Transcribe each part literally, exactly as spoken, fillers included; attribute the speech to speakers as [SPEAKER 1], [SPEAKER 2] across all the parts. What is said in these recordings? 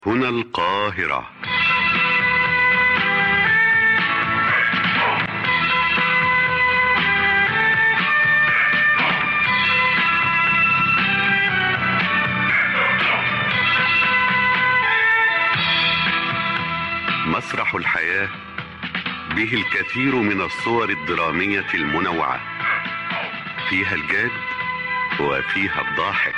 [SPEAKER 1] هنا القاهرة. مسرح الحياة به الكثير من الصور الدرامية المنوعة، فيها الجاد وفيها الضاحك.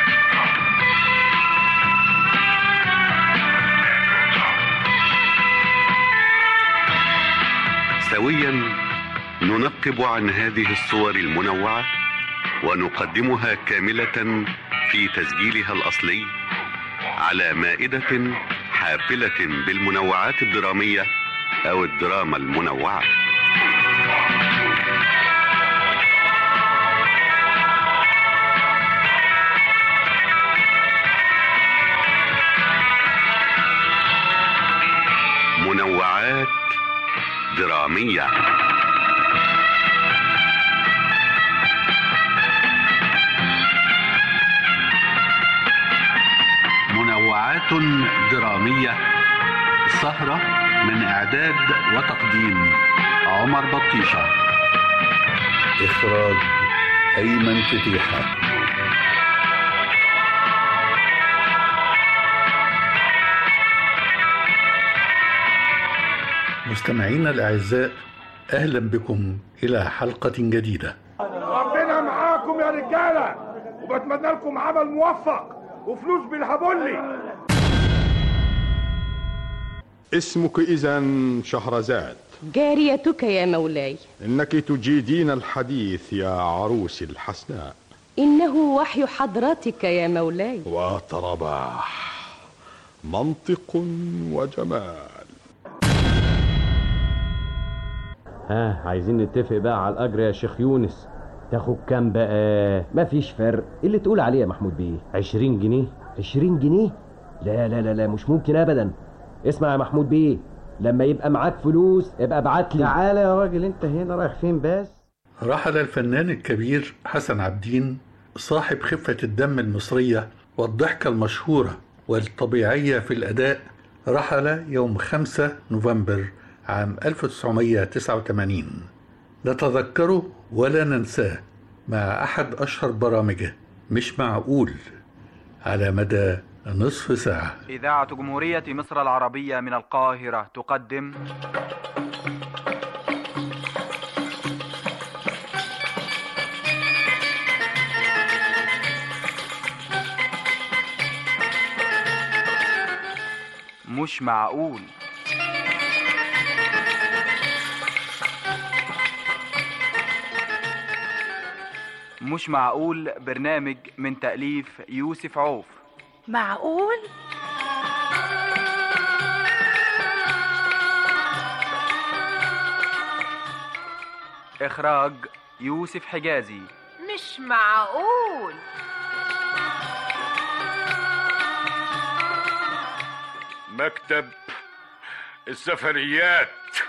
[SPEAKER 1] سويا ننقب عن هذه الصور المنوعة ونقدمها كاملة في تسجيلها الأصلي على مائدة حافلة بالمنوعات الدرامية أو الدراما المنوعة. منوعات درامية. منوعات درامية، سهرة من إعداد وتقديم عمر بطيشة، إخراج أيمن فتيحة. مستمعينا الأعزاء، أهلا بكم إلى حلقة جديدة.
[SPEAKER 2] ربنا معاكم يا رجالة، وبتمنى لكم عمل موفق وفلوس بالهبولي.
[SPEAKER 3] اسمك إذن شهرزاد؟
[SPEAKER 4] جاريتك يا مولاي.
[SPEAKER 3] إنك تجيدين الحديث يا عروس الحسناء.
[SPEAKER 4] إنه وحي حضرتك يا مولاي.
[SPEAKER 3] وترباح منطق وجمال.
[SPEAKER 5] ها، عايزين نتفق بقى على الأجر يا شيخ يونس. تاخد كام بقى؟ مفيش فرق. اللي تقول عليه يا محمود بيه. عشرين جنيه. عشرين جنيه؟ لا لا لا لا، مش ممكن أبدا. اسمع يا محمود بيه، لما يبقى معاك فلوس ابقى ابعتلي.
[SPEAKER 6] تعالى يا راجل، انت هنا رايح فين بس؟
[SPEAKER 7] رحل الفنان الكبير حسن عابدين صاحب خفة الدم المصرية والضحكة المشهورة والطبيعية في الأداء. رحل يوم خمسة نوفمبر عام ألف وتسعمائة وتسعة وثمانين. نتذكره ولا ننساه مع أحد أشهر برامجه مش معقول على مدى نصف ساعة.
[SPEAKER 8] إذاعة جمهورية مصر العربية من القاهرة تقدم مش معقول. مش معقول برنامج من تأليف يوسف عوف.
[SPEAKER 9] معقول؟
[SPEAKER 8] إخراج يوسف حجازي.
[SPEAKER 9] مش معقول.
[SPEAKER 2] مكتب السفريات.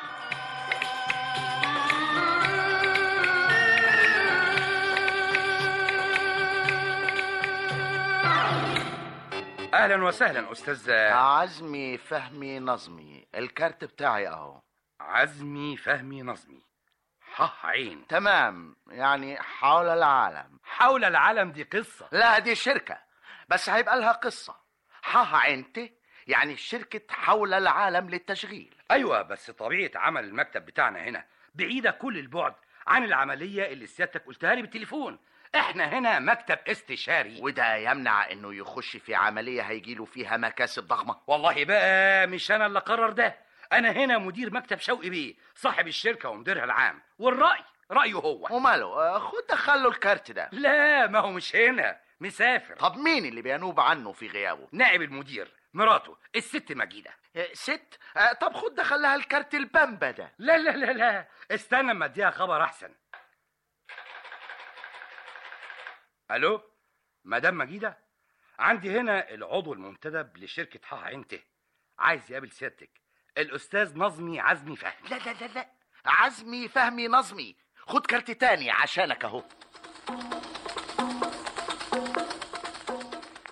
[SPEAKER 10] اهلا وسهلا استاذ
[SPEAKER 11] عزمي فهمي نظمي. الكارت بتاعي اهو.
[SPEAKER 10] عزمي فهمي نظمي. ح عين.
[SPEAKER 11] تمام، يعني حول العالم.
[SPEAKER 10] حول العالم دي قصة؟
[SPEAKER 11] لا، دي شركة بس هيبقى لها قصة. ح عين ت يعني شركة حول العالم للتشغيل.
[SPEAKER 10] ايوه، بس طبيعة عمل المكتب بتاعنا هنا بعيدة كل البعد عن العملية اللي سيادتك قلتها لي بالتليفون. احنا هنا مكتب استشاري،
[SPEAKER 11] وده يمنع انه يخش في عملية هيجيله فيها مكاسب ضخمة.
[SPEAKER 10] والله بقى مش انا اللي قرر ده. انا هنا مدير مكتب شوقي بيه، صاحب الشركة ومديرها العام، والرأي رأيه هو.
[SPEAKER 11] وماله، خد دخله الكارت ده.
[SPEAKER 10] لا، ما هو مش هنا، مسافر.
[SPEAKER 11] طب مين اللي بينوب عنه في غيابه؟
[SPEAKER 10] نائب المدير، مراته الست مجيدة.
[SPEAKER 11] ست؟ طب خد دخلها الكارت البامبا ده.
[SPEAKER 10] لا لا لا لا، استنى اما اديها خبر احسن. الو مدام مجيدة، عندي هنا العضو المنتدب لشركة ح عين ت، عايز يقابل سيادتك الاستاذ نظمي عزمي فهمي.
[SPEAKER 11] لا لا لا لا، عزمي فهمي نظمي. خد كارت تاني عشانك اهو.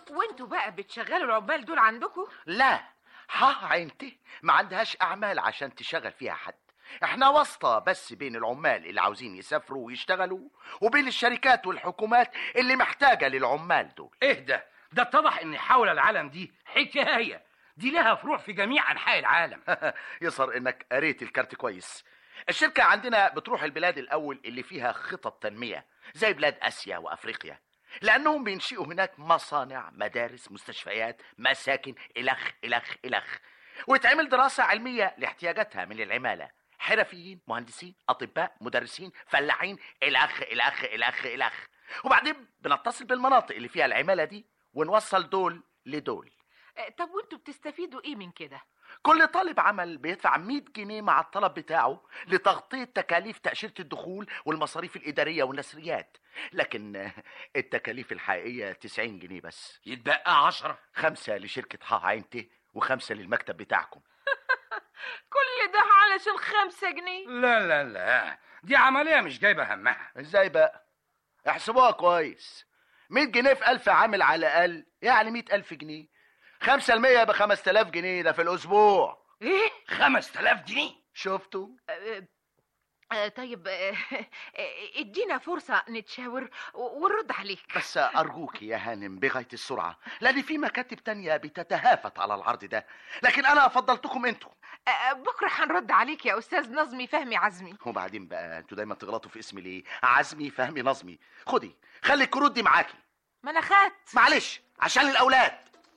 [SPEAKER 9] بقى بتشغلوا العمال دول عندكم؟
[SPEAKER 11] لا، ها عينتي ما عندهاش اعمال عشان تشغل فيها حد. احنا واسطة بس بين العمال اللي عاوزين يسافروا ويشتغلوا وبين الشركات والحكومات اللي محتاجة للعمال دول.
[SPEAKER 10] ايه ده؟ ده اتضح ان حول العالم دي حكاية، دي لها فروع في جميع انحاء العالم.
[SPEAKER 11] يصر انك قريت الكارت كويس. الشركة عندنا بتروح البلاد الاول اللي فيها خطط تنمية زي بلاد اسيا وافريقيا، لانهم بينشئوا هناك مصانع، مدارس، مستشفيات، مساكن، الخ الخ الخ ويتعمل دراسة علمية لاحتياجاتها من العمالة، حرفيين، مهندسين، اطباء، مدرسين، فلاحين، الخ الخ الخ الخ وبعدين بنتصل بالمناطق اللي فيها العمالة دي ونوصل دول لدول.
[SPEAKER 9] طب وانتوا بتستفيدوا ايه من كده؟
[SPEAKER 11] كل طالب عمل بيدفع مية جنيه مع الطلب بتاعه لتغطية تكاليف تأشيرة الدخول والمصاريف الإدارية والنسريات، لكن التكاليف الحقيقية تسعين جنيه بس.
[SPEAKER 10] يتبقى عشرة،
[SPEAKER 11] خمسة لشركة ها عينتي وخمسة للمكتب بتاعكم.
[SPEAKER 9] كل ده علشان خمسة جنيه؟
[SPEAKER 10] لا لا لا، دي عملية مش جايبة همها.
[SPEAKER 11] ازاي بقى؟ احسبوها كويس. مية جنيه في ألف عامل على الأقل يعني مية ألف جنيه. خمسة المية بخمس تلاف جنيه، ده في الأسبوع.
[SPEAKER 9] ايه؟
[SPEAKER 10] خمس تلاف جنيه؟
[SPEAKER 11] شفتوا؟
[SPEAKER 9] أه أه طيب أه ادينا فرصة نتشاور ونرد عليك.
[SPEAKER 11] بس أرجوك يا هانم بغاية السرعة، لأن في مكاتب تانية بتتهافت على العرض ده، لكن أنا فضلتكم أنتوا.
[SPEAKER 9] أه بكرة هنرد عليك يا أستاذ نظمي فهمي عزمي.
[SPEAKER 11] وبعدين بقى أنتوا دايما تغلطوا في اسمي ليه؟ عزمي فهمي نظمي. خدي خلي الكروت دي معاكي.
[SPEAKER 9] ما أنا خدت.
[SPEAKER 11] معلش عشان الأولاد.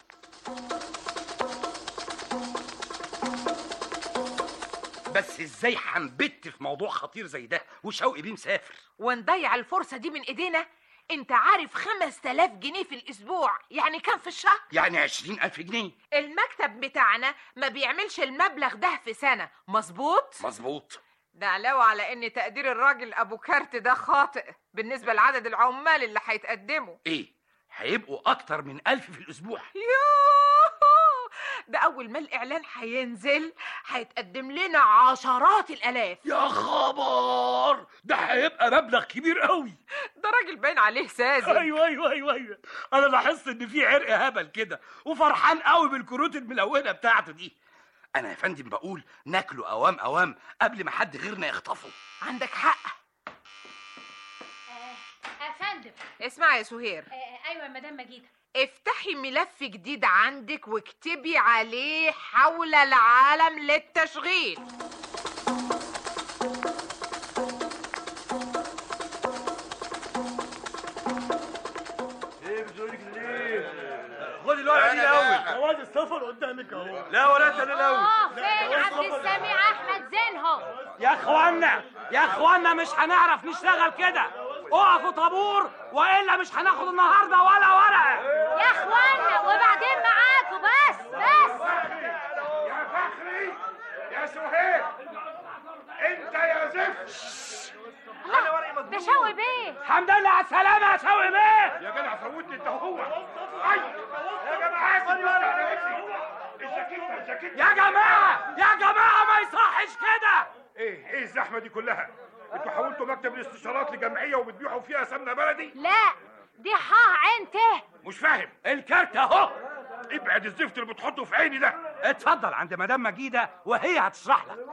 [SPEAKER 10] بس ازاي هنبت في موضوع خطير زي ده وشوقي بيه مسافر
[SPEAKER 9] ونضيع الفرصة دي من ايدينا؟ انت عارف خمس تلاف جنيه في الاسبوع يعني كام في الشهر؟
[SPEAKER 10] يعني عشرين الف جنيه.
[SPEAKER 9] المكتب بتاعنا ما بيعملش المبلغ ده في سنة، مظبوط؟
[SPEAKER 10] مظبوط.
[SPEAKER 9] ده علاوة على ان تقدير الراجل ابو كارت ده خاطئ بالنسبة لعدد العمال اللي هيتقدموا.
[SPEAKER 10] ايه؟ هيبقوا اكتر من الف في الاسبوع.
[SPEAKER 9] يوه، ده اول ما الاعلان هينزل هيتقدم لنا عشرات الالاف.
[SPEAKER 10] يا خبر، ده هيبقى مبلغ كبير قوي.
[SPEAKER 9] ده راجل باين عليه ساذج.
[SPEAKER 10] ايوه ايوه ايوه ايوه، انا لاحظت ان في عرق هبل كده وفرحان قوي بالكروت الملونه بتاعته دي. انا يا فندم بقول ناكله اوام اوام قبل ما حد غيرنا يخطفه.
[SPEAKER 9] عندك حق.
[SPEAKER 12] يا فندم.
[SPEAKER 9] اسمعي يا سهير.
[SPEAKER 12] آه ايوه يا مدام مجيده.
[SPEAKER 9] افتحي ملف جديد عندك واكتبي عليه حول العالم للتشغيل.
[SPEAKER 2] ايه بتقولك ليه؟
[SPEAKER 13] خدي الورقه دي الاول. جواز السفر قدامك اهو. لا ولا انت الاول.
[SPEAKER 12] اه فين عبد السميع احمد زينهم؟
[SPEAKER 13] يا اخوانا يا اخوانا مش هنعرف نشتغل كده، اقفوا طابور والا مش هناخد النهارده ولا ورقه.
[SPEAKER 12] يا اخوانا وبعدين معاكوا بس بس.
[SPEAKER 2] يا فخري يا سهير انت يا زفت.
[SPEAKER 12] لا ده شوقي بيه.
[SPEAKER 13] الحمد لله على السلامه يا شوقي بيه.
[SPEAKER 2] يا جدع فوتني انت وهو. اي يا جماعه الجاكيته الجاكيته.
[SPEAKER 13] يا جماعه يا جماعه ما يصحش كده.
[SPEAKER 2] ايه ايه الزحمه دي كلها؟ انتوا حولتوا مكتب الاستشارات لجمعيه وبتبيعوا فيها سمنه بلدي؟
[SPEAKER 12] لا دي حاه عينته.
[SPEAKER 2] مش فاهم.
[SPEAKER 13] الكارت اهو.
[SPEAKER 2] ابعد الزفت اللي بتحطه في عيني ده.
[SPEAKER 13] اتفضل عند مدام مجيده وهي هتشرح لك.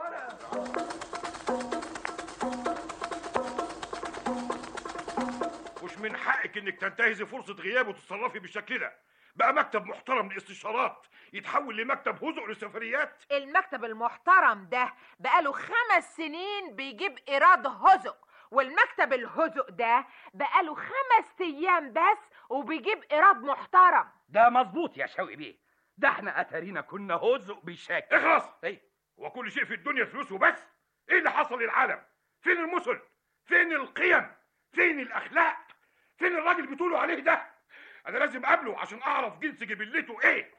[SPEAKER 2] مش من حقك انك تنتهزي فرصه غياب وتتصرفي بالشكل ده. بقى مكتب محترم للاستشارات يتحول لمكتب هزء للسفريات؟
[SPEAKER 9] المكتب المحترم ده بقاله خمس سنين بيجيب ايراد هزء، والمكتب الهزء ده بقاله خمس ايام بس وبيجيب ايراد محترم.
[SPEAKER 10] ده مظبوط يا شوقي بيه، ده احنا اتارينا كنا هزء بشكل.
[SPEAKER 2] اخلص.
[SPEAKER 10] ايه
[SPEAKER 2] هو كل شيء في الدنيا فلوس وبس؟ ايه اللي حصل للعالم؟ فين المثل؟ فين القيم؟ فين الاخلاق؟ فين الراجل اللي بتقولوا عليه ده؟ انا لازم اقابله عشان اعرف جنس جبلته ايه.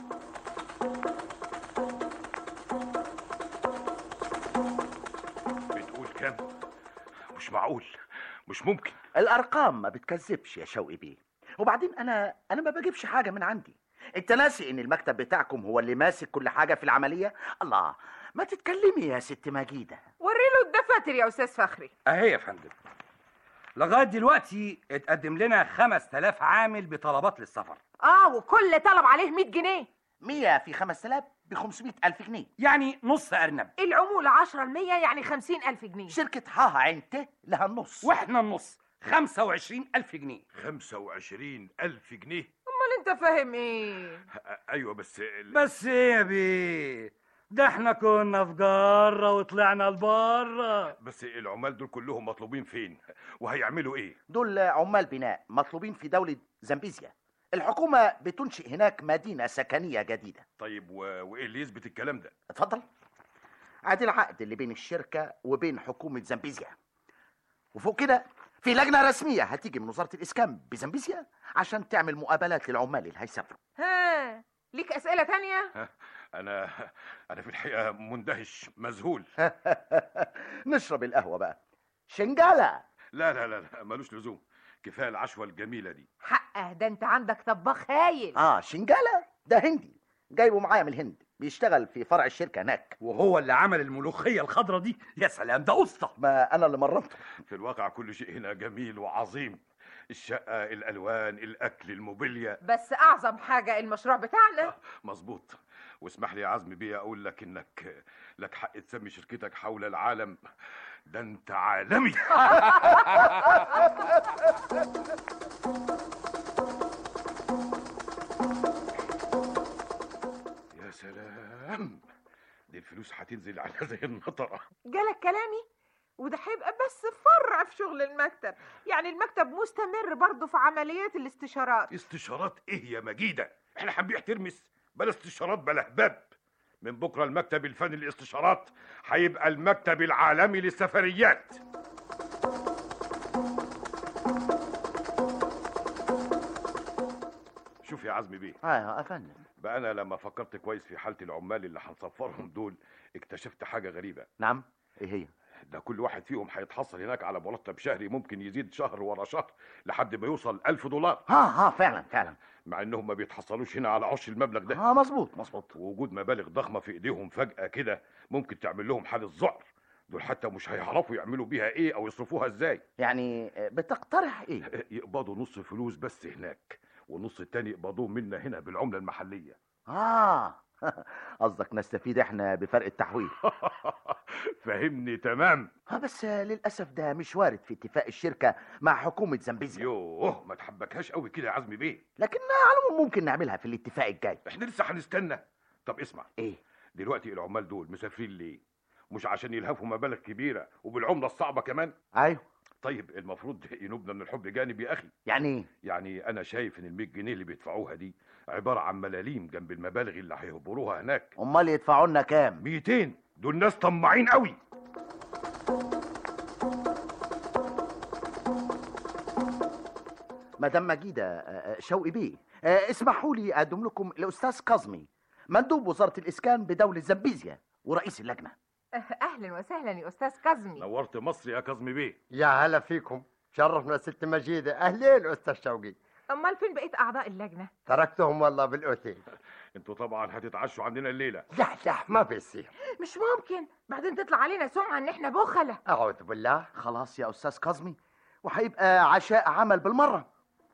[SPEAKER 2] بتقول كام؟ مش معقول، مش ممكن.
[SPEAKER 11] الارقام ما بتكذبش يا شوقي بيه، وبعدين انا انا ما بجيبش حاجه من عندي. انت ناسي ان المكتب بتاعكم هو اللي ماسك كل حاجه في العمليه؟ الله، ما تتكلمي يا ست مجيده.
[SPEAKER 9] وريله الدفاتر يا استاذ فخري.
[SPEAKER 10] اهي يا فندم. لغايه دلوقتي اتقدم لنا خمس تلاف عامل بطلبات للسفر.
[SPEAKER 9] اه وكل طلب عليه مية جنيه.
[SPEAKER 11] مية في خمس تلاف ب خمسمية ألف جنيه،
[SPEAKER 10] يعني نص أرنب.
[SPEAKER 9] العمولة عشرة المية يعني خمسين ألف جنيه.
[SPEAKER 11] شركة حاها عين ت لها النص،
[SPEAKER 10] واحنا النص خمسة وعشرين ألف جنيه.
[SPEAKER 2] خمسة وعشرين ألف جنيه؟
[SPEAKER 9] امال انت فاهم ايه؟
[SPEAKER 2] ايوه بس ال...
[SPEAKER 13] بس ايه يا بيه؟ ده احنا كنا في جارة وطلعنا لبره.
[SPEAKER 2] بس العمال دول كلهم مطلوبين فين وهيعملوا ايه؟
[SPEAKER 11] دول عمال بناء مطلوبين في دولة زامبيزيا. الحكومة بتنشئ هناك مدينة سكنية جديدة.
[SPEAKER 2] طيب و... وايه اللي يثبت الكلام ده؟
[SPEAKER 11] اتفضل. ادي العقد اللي بين الشركة وبين حكومة زامبيزيا، وفوق كده في لجنة رسمية هتيجي من وزارة الإسكان بزامبيزيا عشان تعمل مقابلات للعمال اللي هيسافروا.
[SPEAKER 9] ها ليك أسئلة تانية؟
[SPEAKER 2] انا انا في الحقيقة مندهش مذهول.
[SPEAKER 11] نشرب القهوة بقى. شنجالة.
[SPEAKER 2] لا لا لا لا ملوش لزوم، كفاية العشوة الجميلة دي.
[SPEAKER 9] حقه، ده انت عندك طباخ هايل.
[SPEAKER 11] اه شنجالة ده هندي جايبه معايا من الهند، بيشتغل في فرع الشركة هناك.
[SPEAKER 10] وهو اللي عمل الملوخية الخضرة دي. يا سلام، ده أسطى.
[SPEAKER 11] ما أنا اللي مرمته.
[SPEAKER 2] في الواقع كل شيء هنا جميل وعظيم، الشقة، الألوان، الأكل، الموبيليا.
[SPEAKER 9] بس أعظم حاجة المشروع بتاعنا.
[SPEAKER 2] آه مظبوط. واسمح لي يا عزمي بيه أقول لك إنك لك حق تسمي شركتك حول العالم، ده أنت عالمي. يا سلام، دي الفلوس هتنزل على زي المطره.
[SPEAKER 9] جالك كلامي؟ وده هيبقى بس فرع في شغل المكتب، يعني المكتب مستمر برضه في عمليات الاستشارات.
[SPEAKER 2] استشارات ايه يا مجيدة؟ احنا هنبيع ترمس؟ بلا استشارات بلا هباب. من بكره المكتب الفني للاستشارات هيبقى المكتب العالمي للسفريات. شوف يا عزمي بيه.
[SPEAKER 11] اه يا فندم.
[SPEAKER 2] بقى انا لما فكرت كويس في حالة العمال اللي هنسفرهم دول اكتشفت حاجة غريبة.
[SPEAKER 11] نعم، ايه هي؟
[SPEAKER 2] ده كل واحد فيهم هيتحصل هناك على مرتب شهري ممكن يزيد شهر ورا شهر لحد ما يوصل ألف دولار.
[SPEAKER 11] ها ها فعلا فعلا.
[SPEAKER 2] مع انهم ما بيتحصلوش هنا على عش المبلغ ده.
[SPEAKER 11] اه مظبوط مظبوط.
[SPEAKER 2] ووجود مبالغ ضخمة في ايديهم فجأة كده ممكن تعمل لهم حالة ذعر. دول حتى مش هيعرفوا يعملوا بيها ايه او يصرفوها ازاي.
[SPEAKER 11] يعني بتقترح ايه؟
[SPEAKER 2] يقبضوا نص فلوس بس هناك، والنص التاني يقبضوه منا هنا بالعملة المحلية.
[SPEAKER 11] اه قصدك نستفيد احنا بفرق التحويل.
[SPEAKER 2] فهمني تمام.
[SPEAKER 11] اه بس للاسف ده مش وارد في اتفاق الشركه مع حكومه زامبيزيا.
[SPEAKER 2] يوه ما تحبكهاش قوي كده يا عزمي بيه.
[SPEAKER 11] لكن على العموم ممكن نعملها في الاتفاق الجاي.
[SPEAKER 2] احنا لسه هنستنى. طب اسمع.
[SPEAKER 11] ايه
[SPEAKER 2] دلوقتي العمال دول مسافرين ليه؟ مش عشان يلهفوا مبالغ كبيره وبالعمله الصعبه كمان؟
[SPEAKER 11] ايوه.
[SPEAKER 2] طيب المفروض ينوبنا من الحب جانب يا اخي.
[SPEAKER 11] يعني ايه؟
[SPEAKER 2] يعني انا شايف ان المية جنيه اللي بيدفعوها دي عباره عن ملاليم جنب المبالغ اللي هيهبروها هناك.
[SPEAKER 11] امال يدفعوا لنا كام؟
[SPEAKER 2] ميتين. دول ناس طماعين قوي.
[SPEAKER 11] مدام مجيدة شوقي بيه، اسمحوا لي اقدم لكم الاستاذ كاظمي، مندوب وزارة الاسكان بدولة زامبيزيا ورئيس اللجنة.
[SPEAKER 9] اهلا وسهلا يا استاذ كاظمي.
[SPEAKER 2] نورت مصر يا كاظمي بيه.
[SPEAKER 6] يا هلا فيكم، شرفنا ست مجيدة. اهلين استاذ شوقي.
[SPEAKER 9] امال فين بقيت اعضاء اللجنة؟
[SPEAKER 6] تركتهم والله بالاوتيل.
[SPEAKER 2] انتوا طبعا هتتعشوا عندنا الليلة.
[SPEAKER 6] لا لا ما بيصير.
[SPEAKER 9] مش ممكن، بعدين تطلع علينا سمعة ان احنا بخلة.
[SPEAKER 6] اعوذ بالله.
[SPEAKER 11] خلاص يا استاذ كاظمي، وهيبقى عشاء عمل بالمرة.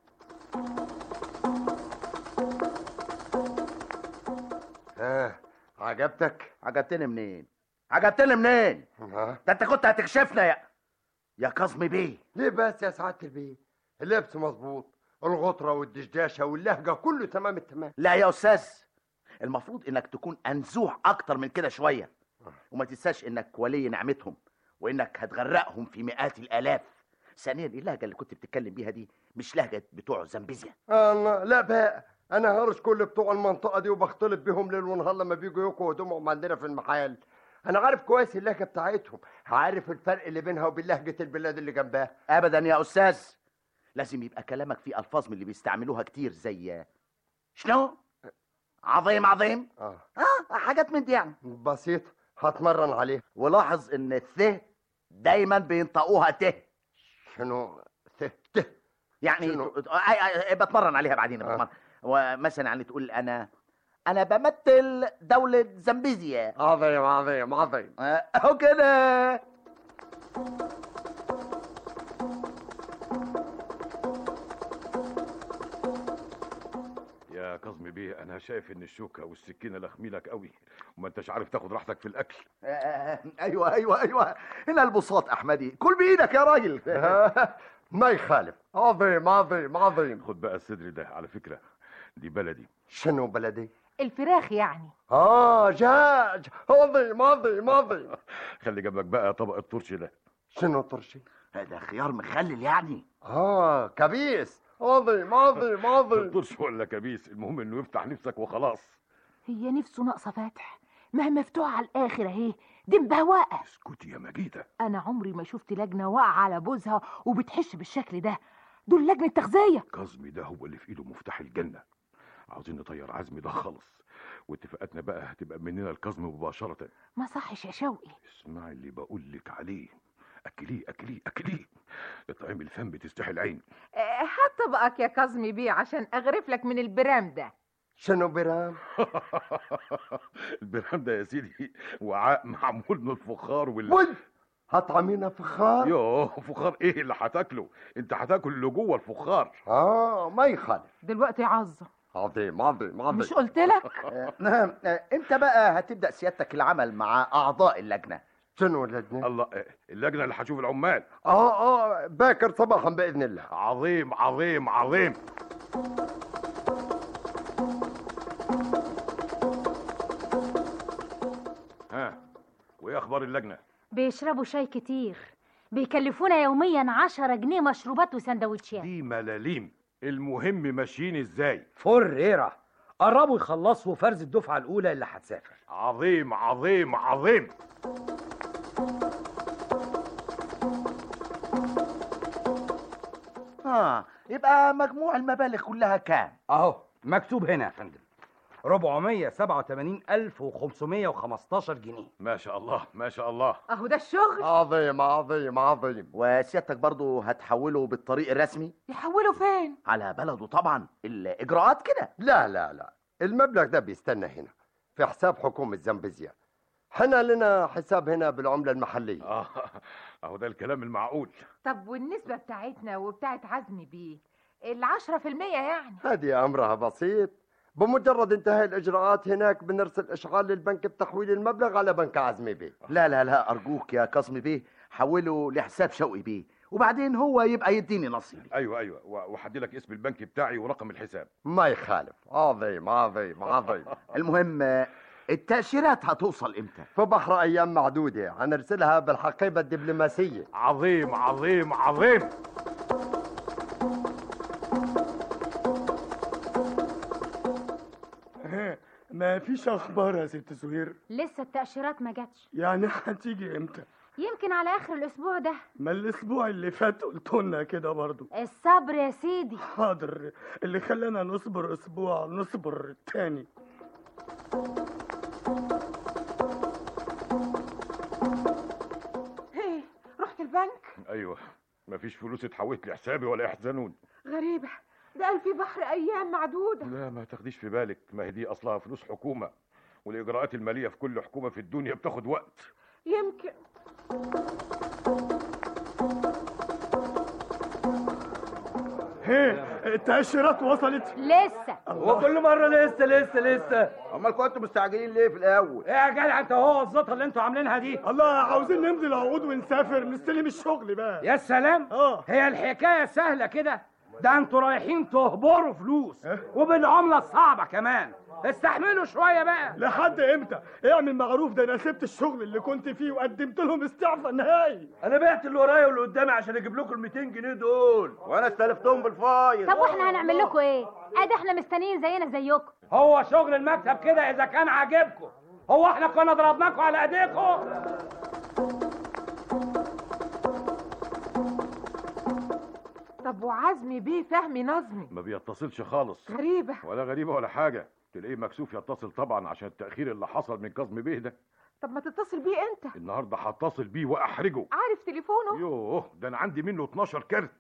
[SPEAKER 6] اه عجبتك؟
[SPEAKER 11] عجبتني منين؟ عجبتني منين؟
[SPEAKER 6] اه
[SPEAKER 11] ده انت كنت هتكشفنا يا يا كاظمي بيه.
[SPEAKER 6] ليه بس يا سعادة البيه؟ اللبس مظبوط، الغطرة والدشداشة واللهجة كله تمام التمام.
[SPEAKER 11] لا يا استاذ، المفروض انك تكون انزوح اكتر من كده شوية، وما تنساش انك ولي نعمتهم وانك هتغرقهم في مئات الالاف. ثانيا اللهجة اللي كنت بتتكلم بيها دي مش لهجة بتوع زامبيزيا.
[SPEAKER 6] الله لا بقى، انا هرش كل بتوع المنطقة دي وبختلط بيهم ليل ونهار لما بيجوا يقوا هدومهم عندنا في المحال. انا عارف كويس اللهجة بتاعتهم، عارف الفرق اللي بينها وبين لهجة البلاد اللي جنبها.
[SPEAKER 11] ابدا يا استاذ، لازم يبقى كلامك فيه الفاظ من اللي بيستعملوها كتير، زي شنو؟ عظيم عظيم.
[SPEAKER 6] اه
[SPEAKER 11] اه حاجات من دي يعني.
[SPEAKER 6] بسيط، هتمرن عليه.
[SPEAKER 11] ولاحظ ان الث دايما بينطقوها ت.
[SPEAKER 6] شنو ث ت؟
[SPEAKER 11] يعني ت... آه آه بتمرن عليها بعدين. آه. بتمرن. ومثلا يعني تقول انا انا بمثل دولة زامبيزيا.
[SPEAKER 6] عظيم عظيم عظيم.
[SPEAKER 11] اهو كده.
[SPEAKER 14] كاظم بيه، انا شايف ان الشوكه والسكينه لخميلك قوي وما انتش عارف تاخد راحتك في الاكل.
[SPEAKER 11] آه ايوه ايوه ايوه، هنا البساط احمدي، كل بايدك يا راجل.
[SPEAKER 6] ما يخالف. عظيم عظيم عظيم.
[SPEAKER 14] خد بقى الصدر ده، على فكره دي بلدي.
[SPEAKER 6] شنو بلدي؟
[SPEAKER 9] الفراخ يعني.
[SPEAKER 6] اه دجاج. عظيم عظيم عظيم.
[SPEAKER 14] خلي جنبك بقى طبق الطرش ده.
[SPEAKER 6] شنو طرشي؟
[SPEAKER 11] هذا خيار مخلل يعني.
[SPEAKER 6] اه كبيس. عظيم عظيم عظيم.
[SPEAKER 14] طرش ولا كبيس، المهم انه يفتح نفسك وخلاص.
[SPEAKER 9] هي نفسه ناقصه فتح، ما هي مفتوحه على الاخر اهي، دي مبهوقه.
[SPEAKER 14] اسكتي يا مجيده.
[SPEAKER 9] انا عمري ما شفت لجنه واقعه على بوزها وبتحش بالشكل ده، دول لجنه تغذيه.
[SPEAKER 14] كاظمي ده هو اللي في ايده مفتاح الجنه. عاوزين نطير عزمي ده خالص، واتفاقاتنا بقى هتبقى مننا الكاظم مباشره.
[SPEAKER 9] ما صحش يا شوقي.
[SPEAKER 14] اسمعي اللي بقول لك عليه، اكليه اكليه اكليه، اطعمي الفم تستحي العين.
[SPEAKER 9] أه هات طبقك يا كاظمي بيه عشان اغرف لك من البرام ده.
[SPEAKER 6] شنو برام؟
[SPEAKER 14] البرام ده يا سيدي وعاء معمول من الفخار وال
[SPEAKER 6] ود هطعمينا فخار؟
[SPEAKER 14] يوه فخار ايه اللي هتاكله؟ انت هتاكل اللي جوه الفخار.
[SPEAKER 6] اه ما يخالف.
[SPEAKER 9] دلوقتي عظه.
[SPEAKER 6] عظيم عظيم عظيم.
[SPEAKER 9] مش قلت لك؟
[SPEAKER 11] نعم. انت بقى هتبدا سيادتك العمل مع اعضاء اللجنه.
[SPEAKER 6] شنو اللجنه؟
[SPEAKER 14] الله، اللجنه اللي هتشوف العمال.
[SPEAKER 6] اه اه باكر صباحا باذن الله.
[SPEAKER 14] عظيم عظيم عظيم. ها وايه اخبار اللجنه؟
[SPEAKER 12] بيشربوا شاي كتير، بيكلفونا يوميا عشرة جنيه مشروبات وسندوتشات.
[SPEAKER 14] دي ملاليم، المهم ماشيين ازاي؟
[SPEAKER 13] فريرة قربوا يخلصوا فرز الدفعه الاولى اللي هتسافر.
[SPEAKER 14] عظيم عظيم عظيم.
[SPEAKER 11] اه يبقى مجموع المبالغ كلها كام؟
[SPEAKER 13] اهو مكتوب هنا يا فندم، أربعمية وسبعة وثمانين ألف وخمسمية وخمستاشر جنيه.
[SPEAKER 14] ما شاء الله ما شاء الله.
[SPEAKER 9] اهو ده الشغل.
[SPEAKER 6] عظيم عظيم عظيم.
[SPEAKER 11] وسيادتك برضو هتحوله بالطريق الرسمي؟
[SPEAKER 9] يحوله فين؟
[SPEAKER 11] على بلده طبعا، الاجراءات كده.
[SPEAKER 6] لا لا لا، المبلغ ده بيستنى هنا في حساب حكومة زنبزية. حنا لنا حساب هنا بالعملة المحلية.
[SPEAKER 14] اه اهو ده الكلام المعقول.
[SPEAKER 9] طب والنسبة بتاعتنا وبتاعت عزمي بيه العشرة في المية يعني؟
[SPEAKER 6] هذه أمرها بسيط، بمجرد انتهاء الإجراءات هناك بنرسل إشعار للبنك بتحويل المبلغ على بنك عزمي بيه.
[SPEAKER 11] لا لا لا أرجوك يا كاظمي بيه، حوله لحساب شوقي بيه وبعدين هو يبقى يديني نصيبي.
[SPEAKER 14] ايوه ايوه، وحدي لك اسم البنك بتاعي ورقم الحساب.
[SPEAKER 6] ما يخالف. عظيم عظيم عظيم.
[SPEAKER 11] المهم التأشيرات هتوصل امتى؟
[SPEAKER 6] في بحر ايام معدودة، هنرسلها بالحقيبة الدبلوماسية.
[SPEAKER 14] عظيم عظيم عظيم.
[SPEAKER 15] ما فيش اخبار يا ست سهير؟
[SPEAKER 12] لسه التأشيرات ما جاتش.
[SPEAKER 15] يعني هتيجي امتى؟
[SPEAKER 12] يمكن على اخر الاسبوع ده.
[SPEAKER 15] ما الاسبوع اللي فات قلتولنا كده برضو.
[SPEAKER 12] الصبر يا سيدي.
[SPEAKER 15] حاضر، اللي خلانا نصبر اسبوع نصبر التاني.
[SPEAKER 9] ايه رحت البنك؟
[SPEAKER 14] ايوه، مفيش فلوس اتحولت لحسابي ولا يحزنون.
[SPEAKER 9] غريبة، ده قال في بحر ايام معدودة.
[SPEAKER 14] لا ما تاخديش في بالك، ما هي دي اصلها فلوس حكومة، والاجراءات المالية في كل حكومة في الدنيا بتاخد وقت.
[SPEAKER 9] يمكن.
[SPEAKER 15] هي التأشيرات وصلت؟
[SPEAKER 12] لسه.
[SPEAKER 13] وكل مرة لسه لسه لسه.
[SPEAKER 6] امال كنتوا مستعجلين ليه في الاول؟
[SPEAKER 13] ايه يا جدع انت هو الزطه اللي انتوا عاملينها دي؟
[SPEAKER 15] الله، عاوزين نمضي العقود ونسافر نستلم الشغل بقى.
[SPEAKER 13] يا سلام.
[SPEAKER 15] اه
[SPEAKER 13] هي الحكايه سهله كده؟ ده انتوا رايحين تهبروا فلوس وبالعمله الصعبه كمان. استحملوا شويه بقى.
[SPEAKER 15] لحد امتى؟ اعمل معروف، ده انا سبت الشغل اللي كنت فيه وقدمت لهم استعفاء نهائي.
[SPEAKER 16] انا بعت اللي ورايا واللي قدامي عشان اجيب لكم ال مئتين جنيه دول،
[SPEAKER 6] وانا استلفتهم بالفايض.
[SPEAKER 12] طب واحنا هنعمل لكم ايه؟ ادي احنا مستنيين زينا زيكم.
[SPEAKER 13] هو شغل المكتب كده اذا كان عاجبكم؟ هو احنا كنا ضربناكم على ايديكم؟
[SPEAKER 9] طب وعزمي بيه فهمي نظمي؟
[SPEAKER 14] ما بيتصلش خالص.
[SPEAKER 9] غريبة.
[SPEAKER 14] ولا غريبة ولا حاجة، تلاقيه مكسوف يتصل طبعا عشان التأخير اللي حصل من كاظم بيه ده.
[SPEAKER 9] طب ما تتصل بيه انت.
[SPEAKER 14] النهارده هتصل بيه واحرجه.
[SPEAKER 9] عارف تليفونه؟
[SPEAKER 14] يوه ده انا عندي منه اتناشر كارت.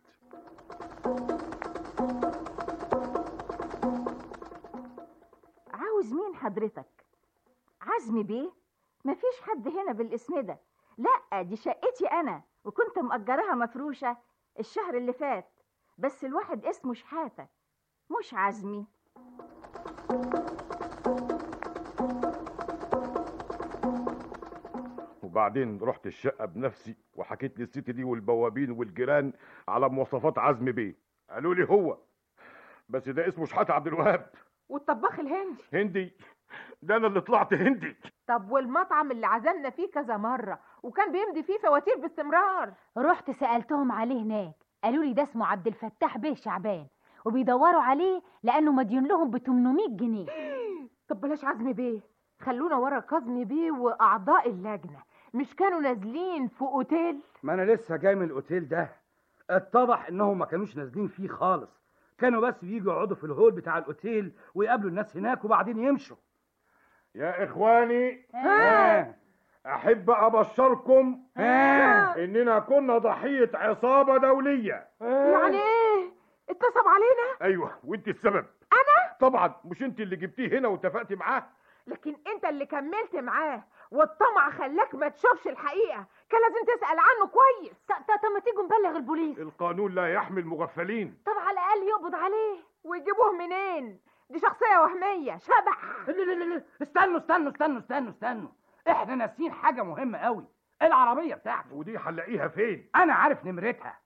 [SPEAKER 17] عاوز مين حضرتك؟ عزمي بيه؟ مفيش حد هنا بالاسم ده. لا دي شقتي انا، وكنت مأجرها مفروشة الشهر اللي فات، بس الواحد اسمه شحاتة مش عزمي.
[SPEAKER 14] وبعدين رحت الشقة بنفسي وحكيت للست دي والبوابين والجيران على مواصفات عزمي بيه. قالوا لي هو، بس ده اسمه شحاتة عبد الوهاب.
[SPEAKER 9] والطباخ الهندي
[SPEAKER 14] هندي؟ ده انا اللي طلعت هندي.
[SPEAKER 9] طب والمطعم اللي عزمنا فيه كذا مرة وكان بيمضي فيه فواتير باستمرار؟
[SPEAKER 12] رحت سألتهم عليه هناك، قالوا لي ده اسمه عبد الفتاح بيه شعبان، وبيدوروا عليه لأنه مديون لهم ب ثمانمائة جنيه.
[SPEAKER 9] طب بلاش عزمي بيه، خلونا ورا كاظمي بيه وأعضاء اللجنة. مش كانوا نازلين في أوتيل؟
[SPEAKER 18] ما أنا لسه جاي من الأوتيل ده، اتضح إنهم ما كانوش نازلين فيه خالص، كانوا بس بييجوا يقعدوا في الهول بتاع الأوتيل ويقابلوا الناس هناك وبعدين يمشوا.
[SPEAKER 14] يا إخواني، ها أحب أبشركم ها إننا كنا ضحية عصابة دولية.
[SPEAKER 9] يعني إيه؟ اتصب علينا؟
[SPEAKER 14] أيوه، وأنت السبب.
[SPEAKER 9] أنا؟
[SPEAKER 14] طبعا، مش أنت اللي جبتيه هنا واتفقتي معاه؟
[SPEAKER 9] لكن أنت اللي كملت معاه والطمع خلاك ما تشوفش الحقيقة، كان لازم تسأل عنه كويس.
[SPEAKER 12] طب ما تيجوا نبلغ البوليس؟
[SPEAKER 14] القانون لا يحمي المغفلين.
[SPEAKER 12] طب على الأقل يقبض عليه.
[SPEAKER 9] ويجيبوه منين؟ دي شخصية وهمية، شبح.
[SPEAKER 18] لا لا لا استنوا استنوا استنوا استنوا استنوا، احنا ناسيين حاجة مهمة قوي، العربية بتاعته.
[SPEAKER 14] ودي هنلاقيها فين؟
[SPEAKER 18] أنا عارف نمرتها.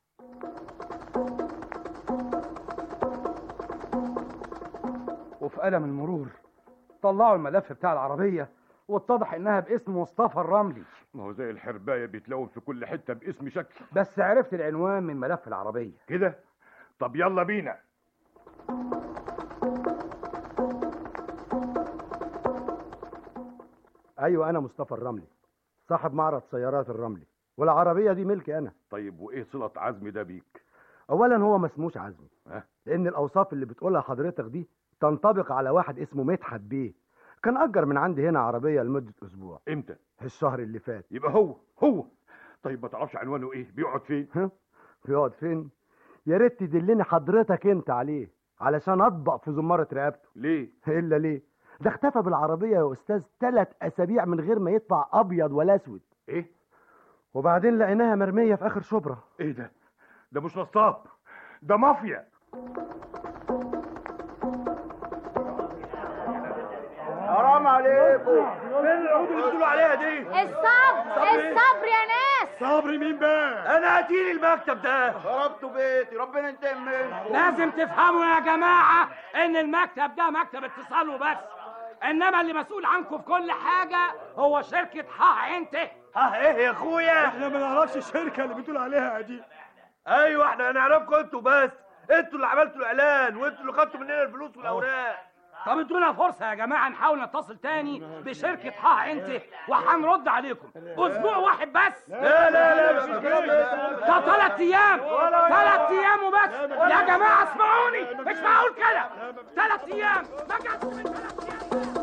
[SPEAKER 18] وفي قلم المرور طلعوا الملف بتاع العربية واتضح إنها باسم مصطفى الرملي.
[SPEAKER 14] ما هو زي الحرباية بيتلون في كل حتة باسم شكل.
[SPEAKER 18] بس عرفت العنوان من ملف العربية.
[SPEAKER 14] كده؟ طب يلا بينا.
[SPEAKER 19] ايوه انا مصطفى الرملي، صاحب معرض سيارات الرملي، والعربيه دي ملكي انا.
[SPEAKER 14] طيب وايه صله عزمي ده بيك؟
[SPEAKER 19] اولا هو ما اسموش عزمي،
[SPEAKER 14] أه؟
[SPEAKER 19] لان الاوصاف اللي بتقولها حضرتك دي تنطبق على واحد اسمه مدحت بيه، كان اجر من عندي هنا عربيه لمده اسبوع.
[SPEAKER 14] امتى؟
[SPEAKER 19] الشهر اللي فات.
[SPEAKER 14] يبقى هو هو. طيب ما تعرفش عنوانه ايه؟ بيقعد فين؟
[SPEAKER 19] ها؟ بيقعد فين؟ يا ريت تدلني حضرتك انت عليه علشان اطبق في زماره رقبته.
[SPEAKER 14] ليه؟
[SPEAKER 19] الا ليه؟ ده اختفى بالعربيه يا استاذ ثلاث اسابيع من غير ما يدفع ابيض ولا اسود.
[SPEAKER 14] ايه؟
[SPEAKER 19] وبعدين لقيناها مرميه في اخر شبرا.
[SPEAKER 14] ايه ده؟ ده مش نصاب، ده مافيا.
[SPEAKER 16] حرام عليكم، فين العود اللي بتقولوا عليها دي؟
[SPEAKER 12] الصبر الصبر يا ناس.
[SPEAKER 16] صبري مين بقى؟ انا قتيل المكتب ده، خربتوا بيتي، ربنا ينتقم منكم.
[SPEAKER 13] لازم تفهموا يا جماعه ان المكتب ده مكتب اتصال وبس، انما اللي مسؤول عنكم في كل حاجه هو شركه حاه انت.
[SPEAKER 16] ها ايه يا اخويا؟ احنا ما نعرفش الشركه اللي بتقول عليها دي. ايوه احنا هنعرفكم انتوا بس، انتوا اللي عملتوا الاعلان وانتوا اللي خدتوا مننا الفلوس والاوراق.
[SPEAKER 13] طب ادونا فرصه يا جماعه نحاول نتصل تاني بشركه حاه انت وهنرد عليكم اسبوع واحد بس.
[SPEAKER 16] لا لا لا مش الكلام ده،
[SPEAKER 13] ده ثلاث ايام ثلاث ايام وبس يا جماعه، اسمعوني مش معقول كده. ثلاث ايام ما جاتش من ثلاث ايام.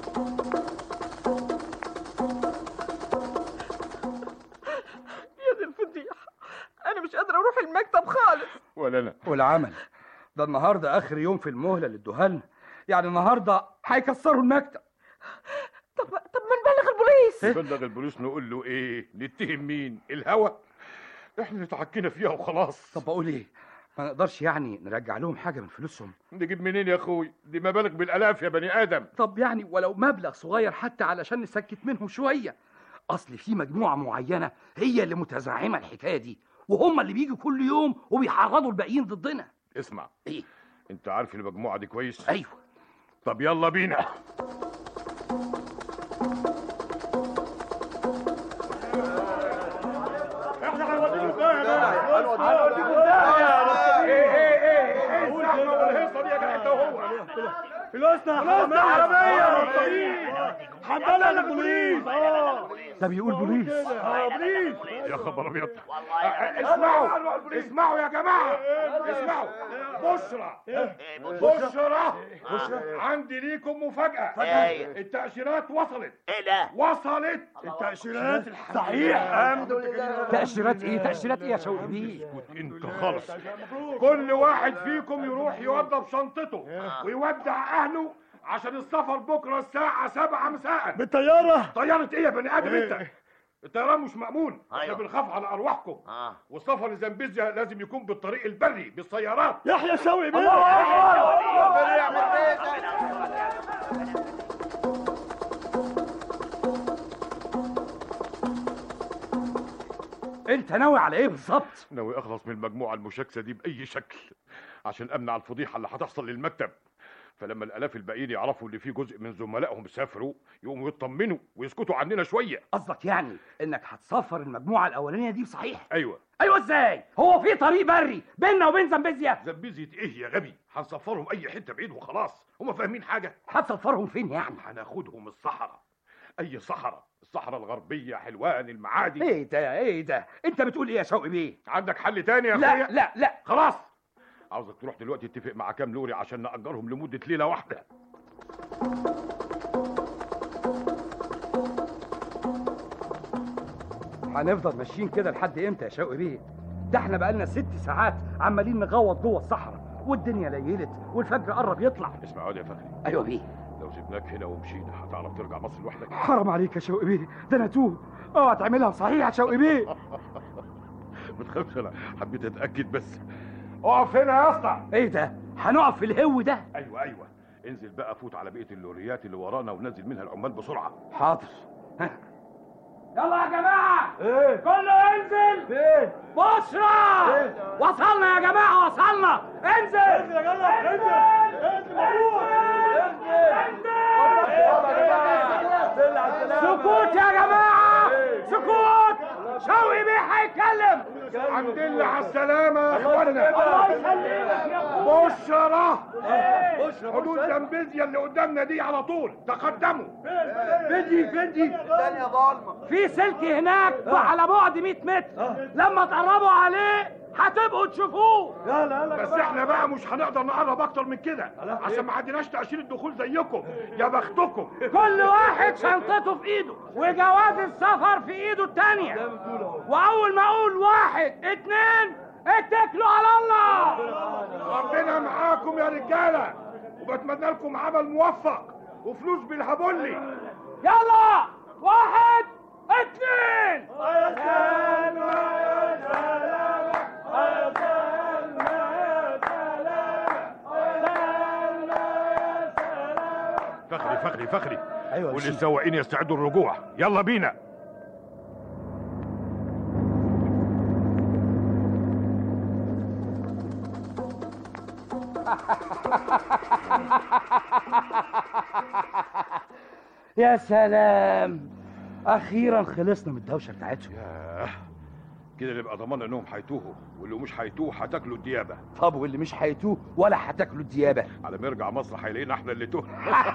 [SPEAKER 9] يا دي الفضيحه، انا مش قادره اروح المكتب خالص.
[SPEAKER 14] ولا انا.
[SPEAKER 18] والعمل ده النهارده اخر يوم في المهله اللي ادوها لنا، يعني النهارده هيكسروا المكتب.
[SPEAKER 9] طب طب ما نبلغ البوليس.
[SPEAKER 14] نبلغ البوليس نقول له ايه؟ نتهم مين؟ الهوى؟ احنا اللي اتعكينا فيها وخلاص.
[SPEAKER 18] طب بقول ايه؟ ما نقدرش يعني نرجع لهم حاجه من فلوسهم؟
[SPEAKER 14] نجيب منين يا اخوي؟ دي مبالغ بالالاف يا بني ادم.
[SPEAKER 18] طب يعني ولو مبلغ صغير حتى علشان نسكت منهم شويه، اصل في مجموعه معينه هي اللي متزعمه الحكايه دي، وهم اللي بيجوا كل يوم وبيحرضوا الباقيين ضدنا.
[SPEAKER 14] اسمع،
[SPEAKER 18] ايه؟
[SPEAKER 14] انت عارف المجموعه دي كويس؟
[SPEAKER 18] ايوه.
[SPEAKER 14] طب يلا بينا.
[SPEAKER 16] احنا هنوديكم داهيه، هنوديكم داهيه. ايه ايه ايه ايه الزحمه والهيصه دي يا جدع انت وهو؟ فلوسنا فلوسنا عربيه هنبلغ البوليس. اه
[SPEAKER 18] ده بيقول بوليس.
[SPEAKER 16] اه بوليس.
[SPEAKER 14] يا خبر ابيض.
[SPEAKER 2] اسمعوا اسمعوا يا جماعه، اسمعوا. بشرى بشرى بشرى عندي ليكم مفاجأة. التأشيرات وصلت.
[SPEAKER 11] ايه ده؟
[SPEAKER 2] وصلت
[SPEAKER 16] التأشيرات صحيح. الحمد لله.
[SPEAKER 18] تأشيرات ايه؟ تأشيرات ايه يا شوقي بيه؟
[SPEAKER 14] انت خالص.
[SPEAKER 2] كل واحد فيكم يروح يوضب شنطته ويودع اهله عشان السفر بكره الساعة سبعة مساء.
[SPEAKER 16] بالطيارة؟
[SPEAKER 2] طيارة ايه يا بني ادم انت؟ الطيران مش مأمون. احنا
[SPEAKER 11] أيوة.
[SPEAKER 2] بنخاف على ارواحكم.
[SPEAKER 11] اه
[SPEAKER 2] والسفر لزنبيزيا لازم يكون بالطريق البري بالسيارات.
[SPEAKER 15] يحيى شوقي بيه.
[SPEAKER 18] انت ناوي على ايه بالظبط؟
[SPEAKER 14] ناوي اخلص من المجموعه المشاكسه دي باي شكل عشان امنع الفضيحه اللي هتحصل للمكتب. فلما الالاف الباقيين يعرفوا ان في جزء من زملائهم سافروا يقوموا يطمنوا ويسكتوا عننا شويه.
[SPEAKER 18] قصدك يعني انك هتسفر المجموعه الاولانيه دي صحيح؟
[SPEAKER 14] ايوه.
[SPEAKER 18] ايوه ازاي؟ هو في طريق بري بيننا وبين زنبيزيا؟
[SPEAKER 14] زنبيزيا ايه يا غبي؟ هنسفرهم اي حته بعيد وخلاص. هم فاهمين حاجه؟
[SPEAKER 18] هتسفرهم فين يعني؟
[SPEAKER 14] هناخدهم الصحراء. اي صحراء، الصحراء الغربيه، حلوان، المعادي.
[SPEAKER 18] ايه ده ايه ده؟ انت بتقول ايه يا شوقي بيه؟
[SPEAKER 14] عندك حل تاني يا
[SPEAKER 18] لا
[SPEAKER 14] اخويا؟
[SPEAKER 18] لا لا
[SPEAKER 14] خلاص. عاوزك تروح دلوقتي تتفق مع كام لوري عشان نأجرهم لمده ليله واحده.
[SPEAKER 18] هنفضل ماشيين كده لحد امتى يا شوقي بيه؟ ده احنا بقالنا ست ساعات عمالين نغوط جوه الصحراء والدنيا ليلت والفجر قرب يطلع.
[SPEAKER 14] اسمع يا فخري.
[SPEAKER 18] ايوه بيه.
[SPEAKER 14] لو سيبناك هنا ومشينا هتعرف ترجع مصر لوحدك؟
[SPEAKER 18] حرام عليك يا شوقي بيه، ده انا توه. اوعى تعملها صحيح يا شوقي بيه.
[SPEAKER 14] ما تخافش، انا حبيت اتاكد بس.
[SPEAKER 2] اقف هنا يا اسطى.
[SPEAKER 18] ايه ده؟ هنقف في الهو ده؟
[SPEAKER 14] ايوه ايوه. انزل بقى فوت على بقيه اللوريات اللي ورانا ونزل منها العمال بسرعه.
[SPEAKER 18] حاضر.
[SPEAKER 13] يلا يا جماعة.
[SPEAKER 15] ايه؟
[SPEAKER 13] كله ينزل.
[SPEAKER 15] فين؟
[SPEAKER 13] بشرى.
[SPEAKER 15] فين؟
[SPEAKER 13] وصلنا يا جماعة وصلنا. انزل.
[SPEAKER 15] انزل يا جدع. انزل. انزل.
[SPEAKER 13] انزل. سكوت يا جماعة. سكوت. شوقي بيه هيتكلم.
[SPEAKER 2] الحمد لله على السلامة يا اخوانا.
[SPEAKER 13] الله يخليك يا اخويا.
[SPEAKER 2] بشرى. حدود زنبيزيا اللي قدامنا دي على طول، تقدموا.
[SPEAKER 15] فين دي؟ فين دي؟
[SPEAKER 6] الدنيا ضلمه.
[SPEAKER 13] في سلك هناك على بعد مية متر. لما تقربوا عليه هتبقوا تشوفوه.
[SPEAKER 15] لا لا لا
[SPEAKER 2] بس احنا بقى مش هنقدر نقرب اكتر من كده عشان ما عندناش تأشيرة دخول زيكم. يا بختكم.
[SPEAKER 13] كل واحد شنطته في ايده وجواز السفر في ايده التانية. واول ما اقول واحد اتنين اتكلوا على الله.
[SPEAKER 2] ربنا معاكم يا رجالة، وبتمنى لكم عمل موفق وفلوس بالهبولي.
[SPEAKER 13] يلا واحد اتنين.
[SPEAKER 15] يا سلام يا سلام يا سلام يا سلام يا سلام.
[SPEAKER 14] فخري فخري فخري.
[SPEAKER 18] ايوه.
[SPEAKER 14] وللسواقين يستعدوا الرجوع. يلا بينا.
[SPEAKER 18] يا سلام، اخيرا خلصنا من الدوشه بتاعتهم.
[SPEAKER 14] ياه، كده نبقى ضمننا انهم هيتوهوا، واللي مش هيتوه هتاكلوا الديابه.
[SPEAKER 18] طب واللي مش هيتوه ولا هتاكلوا الديابه؟
[SPEAKER 14] على ما يرجع مصر هيلاقينا احنا اللي توه.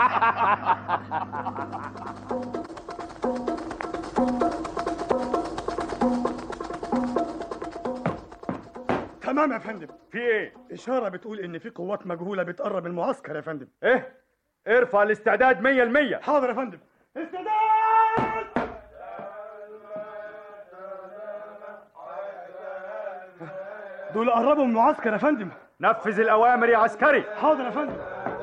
[SPEAKER 15] تمام يا فندم.
[SPEAKER 14] في ايه؟
[SPEAKER 15] اشاره بتقول ان في قوات مجهوله بتقرب المعسكر يا فندم.
[SPEAKER 14] ايه؟ ارفع الاستعداد مية المية.
[SPEAKER 15] حاضر يا فندم. استعداد. دول قربوا من المعسكر يا فندم.
[SPEAKER 14] نفذ الاوامر يا عسكري.
[SPEAKER 15] حاضر يا فندم.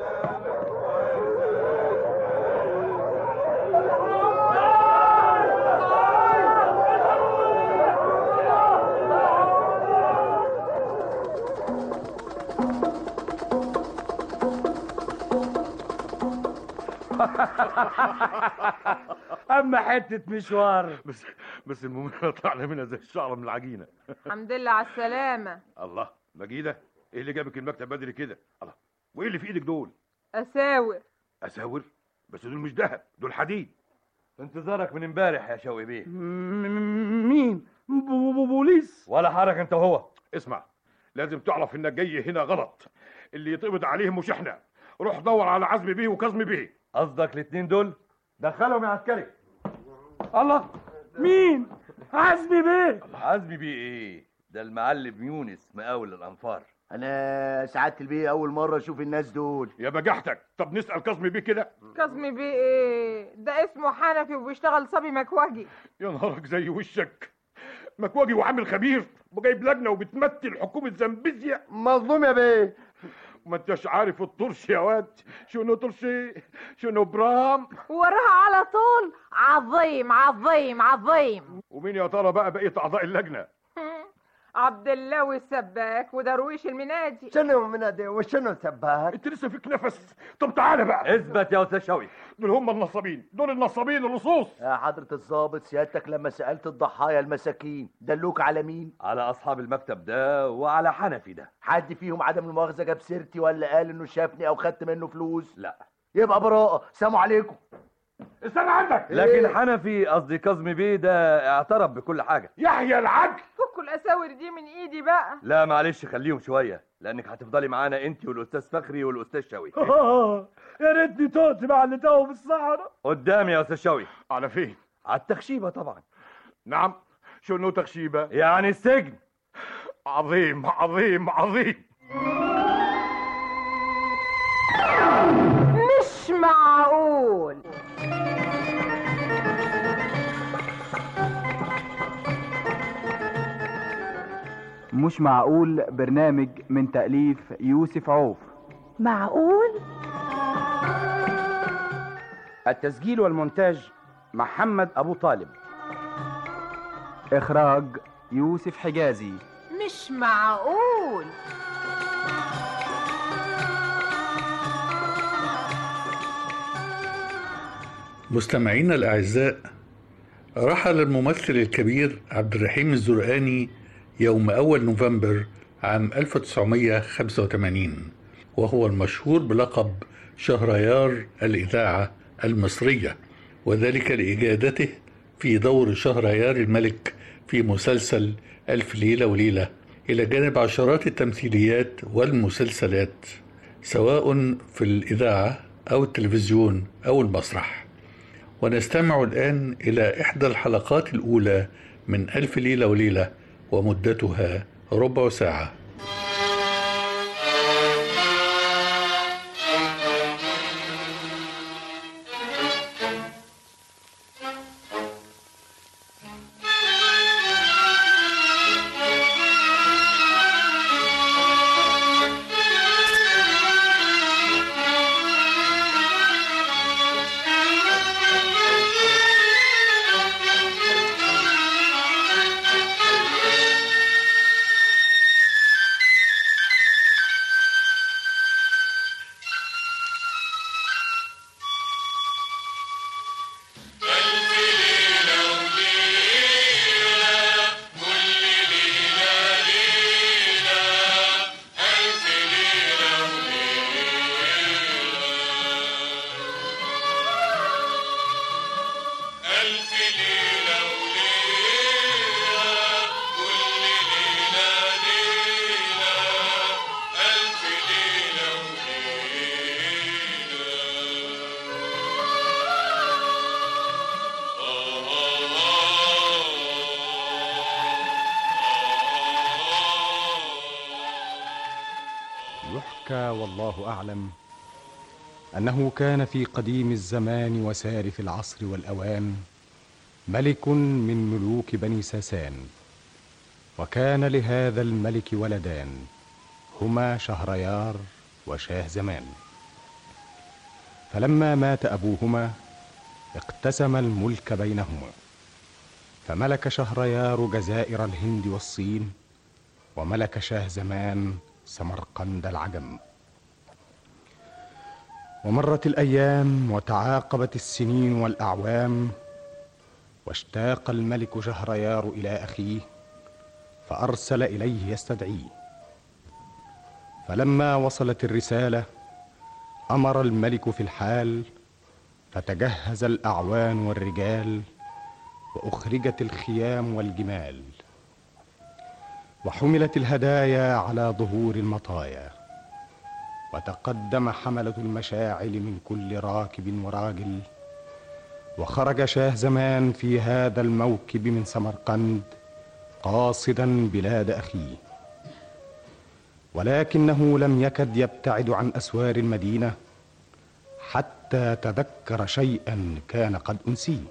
[SPEAKER 18] اما حته مشوار.
[SPEAKER 14] بس بس المهم طلعنا منها زي الشعره من العجينه.
[SPEAKER 9] الحمد لله على السلامة.
[SPEAKER 14] الله، مجيده، ايه اللي جابك المكتب بدري كده؟ الله، وايه اللي في ايدك دول؟
[SPEAKER 9] أساور.
[SPEAKER 14] اساور؟ بس دول مش ذهب، دول حديد.
[SPEAKER 20] انتظارك من امبارح يا شوقي بيه.
[SPEAKER 18] مين؟ بوليس؟
[SPEAKER 20] ولا حركه انت وهو.
[SPEAKER 14] اسمع، لازم تعرف انك جاي هنا غلط. اللي يتقبض عليهم مش احنا. روح دور على عزمي بيه وكظمي بيه.
[SPEAKER 20] قصدك الاتنين دول؟ دخلهم يا عسكري.
[SPEAKER 18] الله، مين؟ عزمي بيه.
[SPEAKER 20] عزمي بيه ايه؟ ده المعلم يونس مقاول الانفار.
[SPEAKER 11] انا سعادة البيه اول مرة اشوف الناس دول.
[SPEAKER 14] يا بجحتك، طب نسأل كظمي بيه كده.
[SPEAKER 9] كظمي بيه ايه؟ ده اسمه حنفي وبيشتغل صبي مكواجي.
[SPEAKER 14] يا نهارك زي وشك، مكواجي وعامل خبير وجايب لجنة وبتمثل حكومة زنبيزيا.
[SPEAKER 6] مظلوم يا بيه.
[SPEAKER 14] ما انتش عارف الطرش يا واد. شنو طرشي؟ شنو برام؟
[SPEAKER 9] وراها على طول عظيم عظيم عظيم.
[SPEAKER 14] ومين يا ترى بقى بقيه اعضاء اللجنه؟
[SPEAKER 9] عبد الله والسباك ودرويش المنادي.
[SPEAKER 6] شنو المنادي وشنو السباك؟
[SPEAKER 14] انت لسه فيك نفس؟ طب تعالى بقى.
[SPEAKER 20] اثبت يا استاذ شوقي.
[SPEAKER 14] دول هم النصابين، دول النصابين اللصوص.
[SPEAKER 11] يا حضرة الضابط، سيادتك لما سألت الضحايا المساكين دلوك على مين؟
[SPEAKER 20] على اصحاب المكتب ده وعلى حنفي ده.
[SPEAKER 11] حد فيهم عدم المؤاخذة جاب سيرتي ولا قال انه شافني او خدت منه فلوس؟
[SPEAKER 20] لا.
[SPEAKER 11] يبقى براءة. سلام عليكم.
[SPEAKER 14] استنى عندك.
[SPEAKER 20] لكن إيه؟ حنفي قصدي كاظمي بيه ده اعترف بكل حاجه.
[SPEAKER 14] يحيى العدل.
[SPEAKER 9] فكوا الاساور دي من ايدي بقى.
[SPEAKER 20] لا معلش خليهم شويه، لانك هتفضلي معانا انت والاستاذ فخري والاستاذ شوقي.
[SPEAKER 15] يا ريتني تقت مع اللي تاهوا في الصحراء.
[SPEAKER 20] قدامي يا استاذ شوقي.
[SPEAKER 14] على فين؟
[SPEAKER 20] على التخشيبه طبعا.
[SPEAKER 14] نعم. شنو تخشيبه؟
[SPEAKER 20] يعني السجن.
[SPEAKER 14] عظيم عظيم عظيم.
[SPEAKER 9] مش معقول.
[SPEAKER 8] مش معقول برنامج من تأليف يوسف عوف.
[SPEAKER 9] معقول؟
[SPEAKER 21] التسجيل والمونتاج محمد أبو طالب.
[SPEAKER 8] إخراج يوسف حجازي.
[SPEAKER 9] مش معقول.
[SPEAKER 7] مستمعينا الأعزاء، رحل الممثل الكبير عبد الرحيم الزرقاني يوم أول نوفمبر عام ألف وتسعمائة وخمسة وثمانين، وهو المشهور بلقب شهريار الإذاعة المصرية، وذلك لإجادته في دور شهريار الملك في مسلسل ألف ليلة وليلة، إلى جانب عشرات التمثيليات والمسلسلات سواء في الإذاعة أو التلفزيون أو المسرح. ونستمع الآن إلى إحدى الحلقات الأولى من ألف ليلة وليلة، ومدتها ربع ساعة.
[SPEAKER 3] والله أعلم أنه كان في قديم الزمان وسالف العصر والأوان ملك من ملوك بني ساسان، وكان لهذا الملك ولدان هما شهريار وشاه زمان. فلما مات أبوهما اقتسم الملك بينهما، فملك شهريار جزائر الهند والصين، وملك شاه زمان سمرقند العجم. ومرت الأيام وتعاقبت السنين والأعوام، واشتاق الملك شهريار إلى أخيه فأرسل إليه يستدعيه. فلما وصلت الرسالة أمر الملك في الحال، فتجهز الأعوان والرجال، وأخرجت الخيام والجمال، وحملت الهدايا على ظهور المطايا، وتقدم حملة المشاعل من كل راكب وراجل، وخرج شاه زمان في هذا الموكب من سمرقند قاصدا بلاد أخيه، ولكنه لم يكد يبتعد عن أسوار المدينة حتى تذكر شيئا كان قد أنسيه،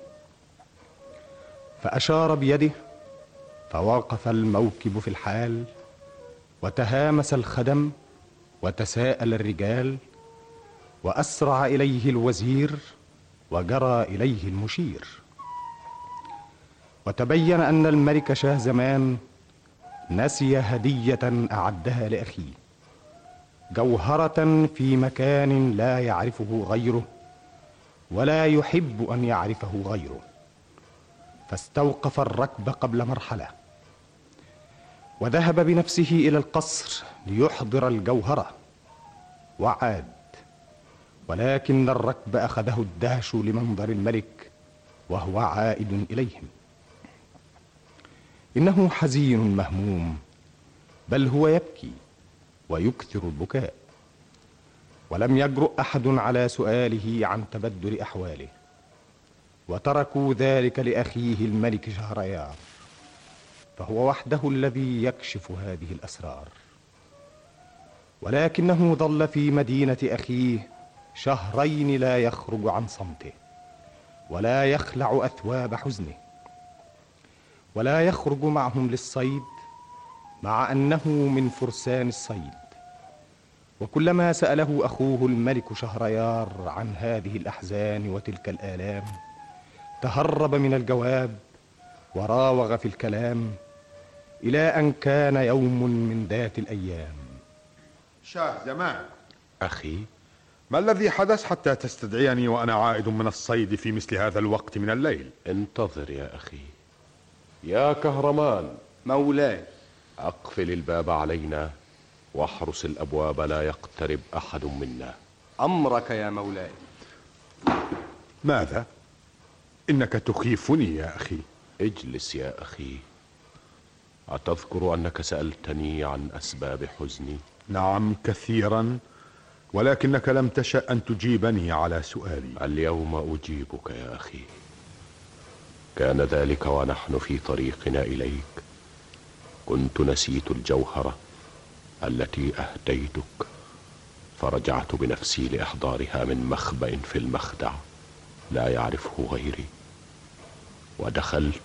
[SPEAKER 3] فأشار بيده فوقف الموكب في الحال، وتهامس الخدم وتساءل الرجال، وأسرع إليه الوزير وجرى إليه المشير. وتبين أن الملك شاه زمان نسي هدية أعدها لأخيه، جوهرة في مكان لا يعرفه غيره ولا يحب أن يعرفه غيره، فاستوقف الركب قبل مرحلة وذهب بنفسه إلى القصر ليحضر الجوهرة وعاد، ولكن الركب أخذه الدهش لمنظر الملك وهو عائد إليهم. إنه حزين مهموم، بل هو يبكي ويكثر البكاء، ولم يجرؤ أحد على سؤاله عن تبدل أحواله، وتركوا ذلك لأخيه الملك شهريار، فهو وحده الذي يكشف هذه الأسرار. ولكنه ظل في مدينة أخيه شهرين لا يخرج عن صمته، ولا يخلع أثواب حزنه، ولا يخرج معهم للصيد مع أنه من فرسان الصيد. وكلما سأله أخوه الملك شهريار عن هذه الأحزان وتلك الآلام تهرب من الجواب وراوغ في الكلام، إلى أن كان يوم من ذات الأيام.
[SPEAKER 1] شاه زمان،
[SPEAKER 14] أخي، ما الذي حدث حتى تستدعيني وأنا عائد من الصيد في مثل هذا الوقت من الليل؟
[SPEAKER 5] انتظر يا أخي. يا كهرمان.
[SPEAKER 21] مولاي.
[SPEAKER 5] أقفل الباب علينا واحرس الأبواب، لا يقترب أحد منا.
[SPEAKER 21] أمرك يا مولاي.
[SPEAKER 14] ماذا؟ إنك تخيفني يا أخي.
[SPEAKER 5] اجلس يا أخي. أتذكر أنك سألتني عن أسباب حزني؟
[SPEAKER 14] نعم كثيرا، ولكنك لم تشأ أن تجيبني على سؤالي.
[SPEAKER 5] اليوم أجيبك يا أخي. كان ذلك ونحن في طريقنا إليك، كنت نسيت الجوهرة التي أهديتك، فرجعت بنفسي لإحضارها من مخبأ في المخدع لا يعرفه غيري، ودخلت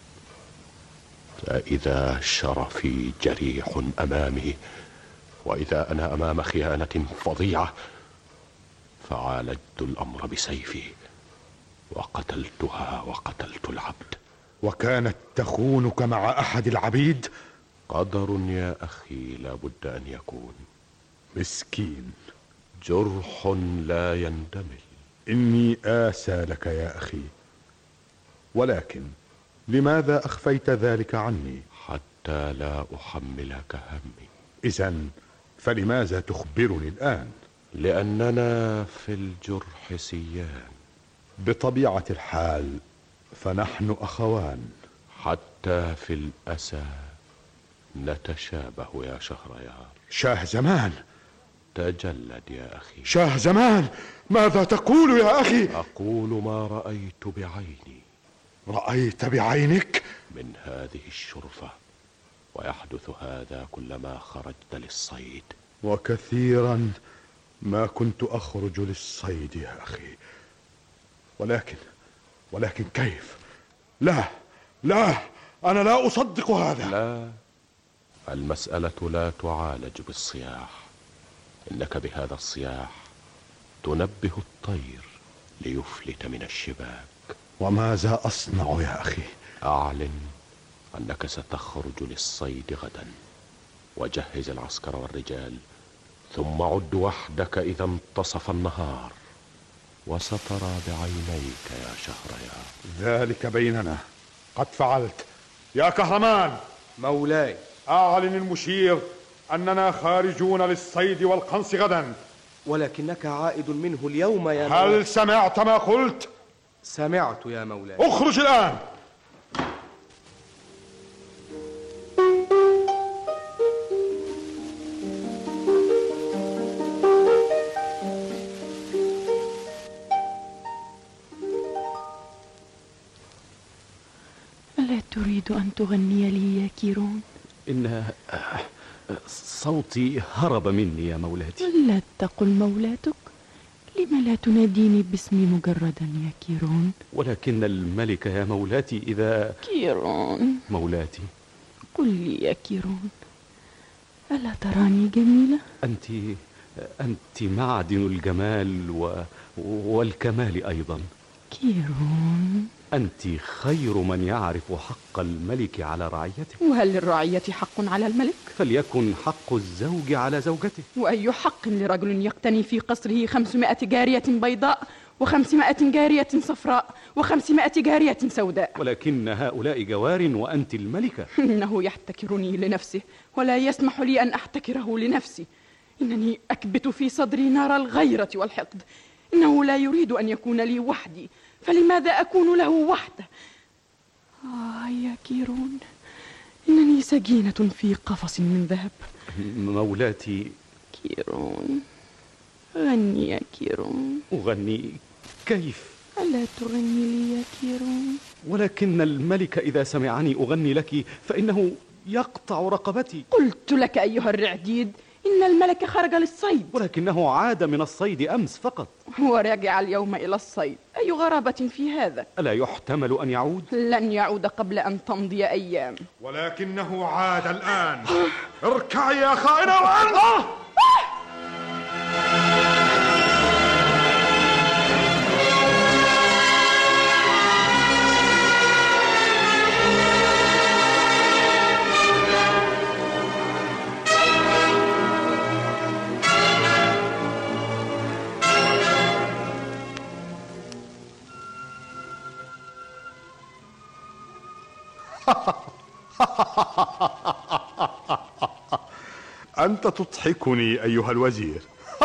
[SPEAKER 5] فإذا شرفي جريح أمامي، وإذا أنا أمام خيانة فظيعة، فعالجت الأمر بسيفي وقتلتها وقتلت العبد.
[SPEAKER 14] وكانت تخونك مع أحد العبيد؟
[SPEAKER 5] قدر يا أخي لا بد أن يكون.
[SPEAKER 14] مسكين.
[SPEAKER 5] جرح لا يندمل.
[SPEAKER 14] إني آسى لك يا أخي، ولكن لماذا أخفيت ذلك عني؟
[SPEAKER 5] حتى لا أحملك همي.
[SPEAKER 14] إذن فلماذا تخبرني الآن؟
[SPEAKER 5] لأننا في الجرح سيان.
[SPEAKER 14] بطبيعة الحال فنحن أخوان.
[SPEAKER 5] حتى في الأسى نتشابه يا شهريار.
[SPEAKER 14] شاه زمان.
[SPEAKER 5] تجلد يا أخي.
[SPEAKER 14] شاه زمان، ماذا تقول يا أخي؟
[SPEAKER 5] أقول ما رأيت بعيني.
[SPEAKER 14] رأيت بعينك؟
[SPEAKER 5] من هذه الشرفة، ويحدث هذا كلما خرجت للصيد.
[SPEAKER 14] وكثيرا ما كنت أخرج للصيد يا أخي، ولكن ولكن كيف؟ لا لا، أنا لا أصدق هذا.
[SPEAKER 5] لا، المسألة لا تعالج بالصياح، إنك بهذا الصياح تنبه الطير ليفلت من الشباك.
[SPEAKER 14] وماذا أصنع يا أخي؟
[SPEAKER 5] أعلن أنك ستخرج للصيد غدا، وجهز العسكر والرجال، ثم عد وحدك إذا انتصف النهار، وسترى بعينيك يا شهريار.
[SPEAKER 14] ذلك بيننا. قد فعلت. يا كهرمان.
[SPEAKER 21] مولاي.
[SPEAKER 14] أعلن المشير أننا خارجون للصيد والقنص غدا.
[SPEAKER 21] ولكنك عائد منه اليوم يا مولاي.
[SPEAKER 14] هل سمعت ما قلت؟
[SPEAKER 21] سمعت يا مولاي.
[SPEAKER 14] اخرج الآن.
[SPEAKER 22] ألا تريد أن تغني لي يا كيرون؟
[SPEAKER 23] إن صوتي هرب مني يا مولاتي.
[SPEAKER 22] لا تقل مولاتك، لم لا تناديني باسمي مجردا يا كيرون؟
[SPEAKER 23] ولكن الملك يا مولاتي إذا...
[SPEAKER 22] كيرون
[SPEAKER 23] مولاتي.
[SPEAKER 22] قل لي يا كيرون، ألا تراني جميلة؟
[SPEAKER 23] أنت أنت معدن الجمال و... والكمال أيضا.
[SPEAKER 22] كيرون.
[SPEAKER 23] أنت خير من يعرف حق الملك على رعيته.
[SPEAKER 22] وهل للرعية حق على الملك؟
[SPEAKER 23] فليكن حق الزوج على زوجته.
[SPEAKER 22] وأي حق لرجل يقتني في قصره خمسمائة جارية بيضاء وخمسمائة جارية صفراء وخمسمائة جارية سوداء؟
[SPEAKER 23] ولكن هؤلاء جوار وأنت الملكة.
[SPEAKER 22] إنه يحتكرني لنفسه ولا يسمح لي أن أحتكره لنفسي. إنني أكبت في صدري نار الغيرة والحقد. إنه لا يريد أن يكون لي وحدي، فلماذا أكون له وحده؟ آه يا كيرون، إنني سجينة في قفص من ذهب.
[SPEAKER 23] مولاتي
[SPEAKER 22] كيرون، غني يا كيرون.
[SPEAKER 23] أغني؟ كيف؟
[SPEAKER 22] ألا تغني لي يا كيرون؟
[SPEAKER 23] ولكن الملك إذا سمعني أغني لك فإنه يقطع رقبتي.
[SPEAKER 22] قلت لك أيها الرعديد إن الملك خرج للصيد،
[SPEAKER 23] ولكنه عاد من الصيد أمس فقط،
[SPEAKER 22] ورجع اليوم إلى الصيد. أي غرابة في هذا؟
[SPEAKER 23] ألا يحتمل أن يعود؟
[SPEAKER 22] لن يعود قبل أن تمضي أيام.
[SPEAKER 1] ولكنه عاد الآن. اركعي يا خائنة وأرضى. أنت تضحكني أيها الوزير.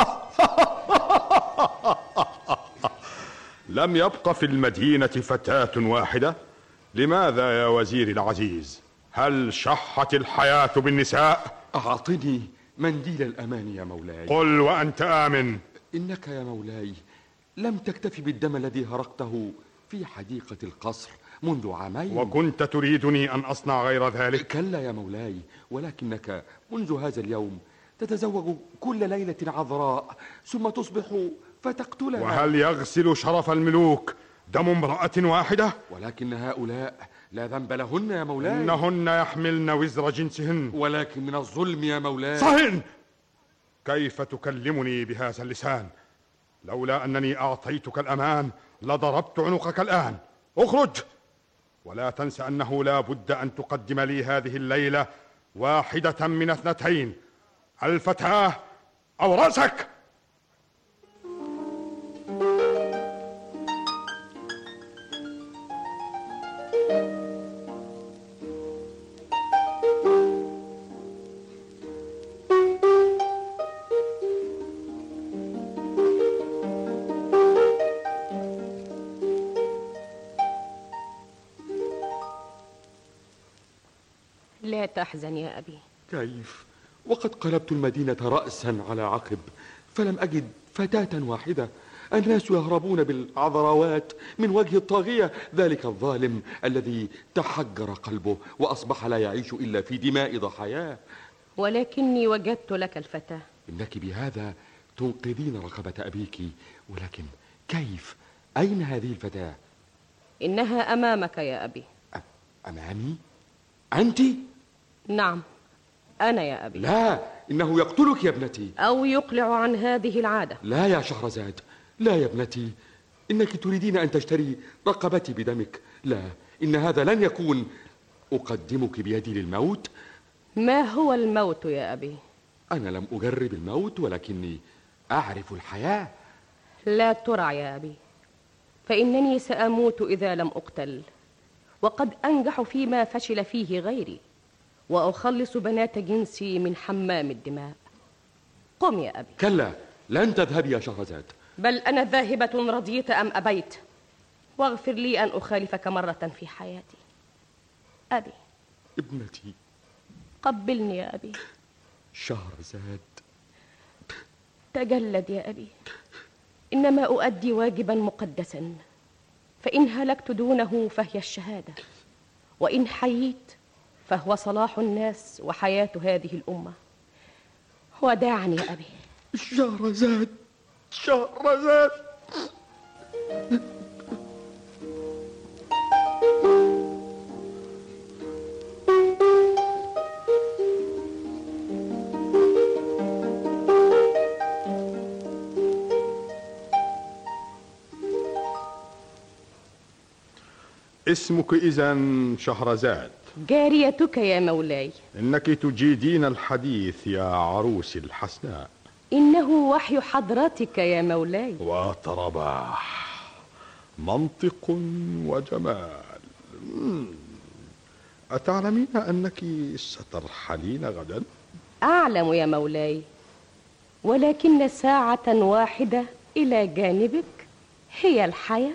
[SPEAKER 1] لم يبق في المدينة فتاة واحدة؟ لماذا يا وزيري العزيز؟ هل شحت الحياة بالنساء؟
[SPEAKER 4] أعطني منديل الأمان يا مولاي.
[SPEAKER 1] قل وأنت آمن.
[SPEAKER 4] إنك يا مولاي لم تكتفي بالدم الذي هرقته في حديقة القصر منذ عامين،
[SPEAKER 1] وكنت تريدني أن أصنع غير ذلك؟
[SPEAKER 4] كلا يا مولاي، ولكنك منذ هذا اليوم تتزوج كل ليلة عذراء ثم تصبح فتقتلها.
[SPEAKER 1] وهل يغسل شرف الملوك دم امرأة واحدة؟
[SPEAKER 4] ولكن هؤلاء لا ذنب لهن يا مولاي.
[SPEAKER 1] إنهن يحملن وزر جنسهن.
[SPEAKER 4] ولكن من الظلم يا مولاي.
[SPEAKER 1] صهن! كيف تكلمني بهذا اللسان؟ لولا أنني أعطيتك الأمان لضربت عنقك الآن. اخرج! ولا تنس أنه لا بد أن تقدم لي هذه الليلة واحدة من اثنتين، الفتاة أو رأسك.
[SPEAKER 10] لا تحزن يا أبي.
[SPEAKER 4] كيف؟ وقد قلبت المدينة رأسا على عقب فلم أجد فتاة واحدة. الناس يهربون بالعذراوات من وجه الطاغية، ذلك الظالم الذي تحجر قلبه وأصبح لا يعيش إلا في دماء ضحاياه.
[SPEAKER 10] ولكني وجدت لك الفتاة.
[SPEAKER 4] إنك بهذا تنقذين رقبة أبيك، ولكن كيف؟ أين هذه الفتاة؟
[SPEAKER 10] إنها أمامك يا أبي.
[SPEAKER 4] أمامي؟ أنت؟
[SPEAKER 10] نعم، أنا يا أبي.
[SPEAKER 4] لا، إنه يقتلك يا ابنتي.
[SPEAKER 10] أو يقلع عن هذه العادة.
[SPEAKER 4] لا يا شهرزاد، لا يا ابنتي، إنك تريدين أن تشتري رقبتي بدمك. لا، إن هذا لن يكون. أقدمك بيدي للموت.
[SPEAKER 10] ما هو الموت يا أبي؟
[SPEAKER 4] أنا لم أجرب الموت، ولكني أعرف الحياة.
[SPEAKER 10] لا ترع يا أبي، فإنني سأموت إذا لم أقتل، وقد أنجح فيما فشل فيه غيري، وأخلص بنات جنسي من حمام الدماء. قم يا أبي.
[SPEAKER 4] كلا، لن تذهبي يا شهرزاد.
[SPEAKER 10] بل أنا ذاهبة رضيت أم أبيت، واغفر لي أن أخالفك مرة في حياتي. أبي.
[SPEAKER 4] ابنتي.
[SPEAKER 10] قبلني يا أبي.
[SPEAKER 4] شهرزاد.
[SPEAKER 10] تجلد يا أبي، إنما أؤدي واجبا مقدسا، فإن هلكت دونه فهي الشهادة، وإن حييت فهو صلاح الناس وحياة هذه الأمة. وداعني يا أبي.
[SPEAKER 4] شهرزاد، شهرزاد.
[SPEAKER 1] اسمك إذن شهرزاد؟
[SPEAKER 10] جاريتك يا مولاي.
[SPEAKER 1] إنك تجيدين الحديث يا عروس الحسناء.
[SPEAKER 10] إنه وحي حضرتك يا مولاي.
[SPEAKER 1] وترباح، منطق وجمال. أتعلمين أنك سترحلين غدا؟
[SPEAKER 10] أعلم يا مولاي، ولكن ساعة واحدة إلى جانبك هي الحياة.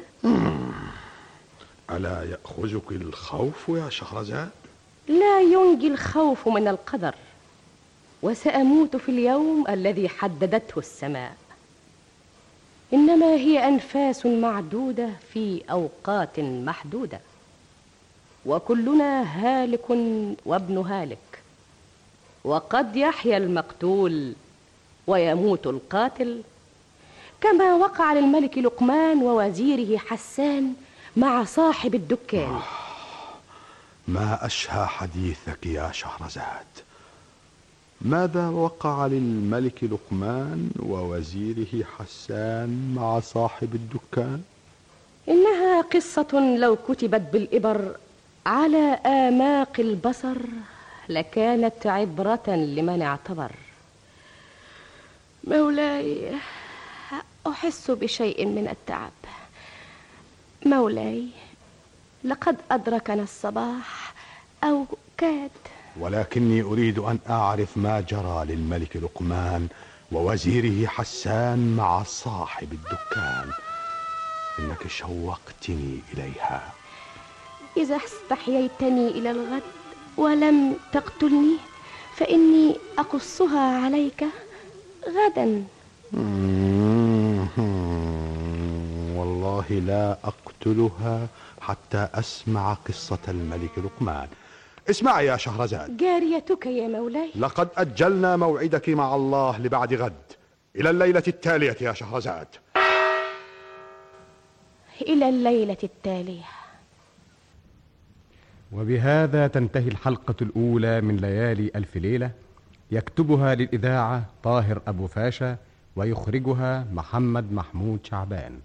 [SPEAKER 1] ألا يأخذك الخوف يا شهرزاد؟
[SPEAKER 10] لا ينجي الخوف من القدر، وسأموت في اليوم الذي حددته السماء. إنما هي أنفاس معدودة في أوقات محدودة، وكلنا هالك وابن هالك، وقد يحيا المقتول ويموت القاتل، كما وقع للملك لقمان ووزيره حسان مع صاحب الدكان.
[SPEAKER 1] ما أشهى حديثك يا شهرزاد. ماذا وقع للملك لقمان ووزيره حسان مع صاحب الدكان؟
[SPEAKER 10] إنها قصة لو كتبت بالإبر على آماق البصر لكانت عبرة لمن اعتبر. مولاي، أحس بشيء من التعب. مولاي، لقد أدركنا الصباح أو كاد.
[SPEAKER 1] ولكني أريد أن أعرف ما جرى للملك لقمان ووزيره حسان مع صاحب الدكان. إنك شوقتني إليها.
[SPEAKER 10] إذا استحييتني إلى الغد ولم تقتلني فإني أقصها عليك غدا.
[SPEAKER 1] والله لا أقتلها حتى أسمع قصة الملك لقمان. اسمعي يا شهرزاد.
[SPEAKER 10] جاريتك يا مولاي.
[SPEAKER 1] لقد أجلنا موعدك مع الله لبعد غد، إلى الليلة التالية يا شهرزاد.
[SPEAKER 10] إلى الليلة التالية.
[SPEAKER 3] وبهذا تنتهي الحلقة الأولى من ليالي ألف ليلة، يكتبها للإذاعة طاهر أبو فاشا، ويخرجها محمد محمود شعبان.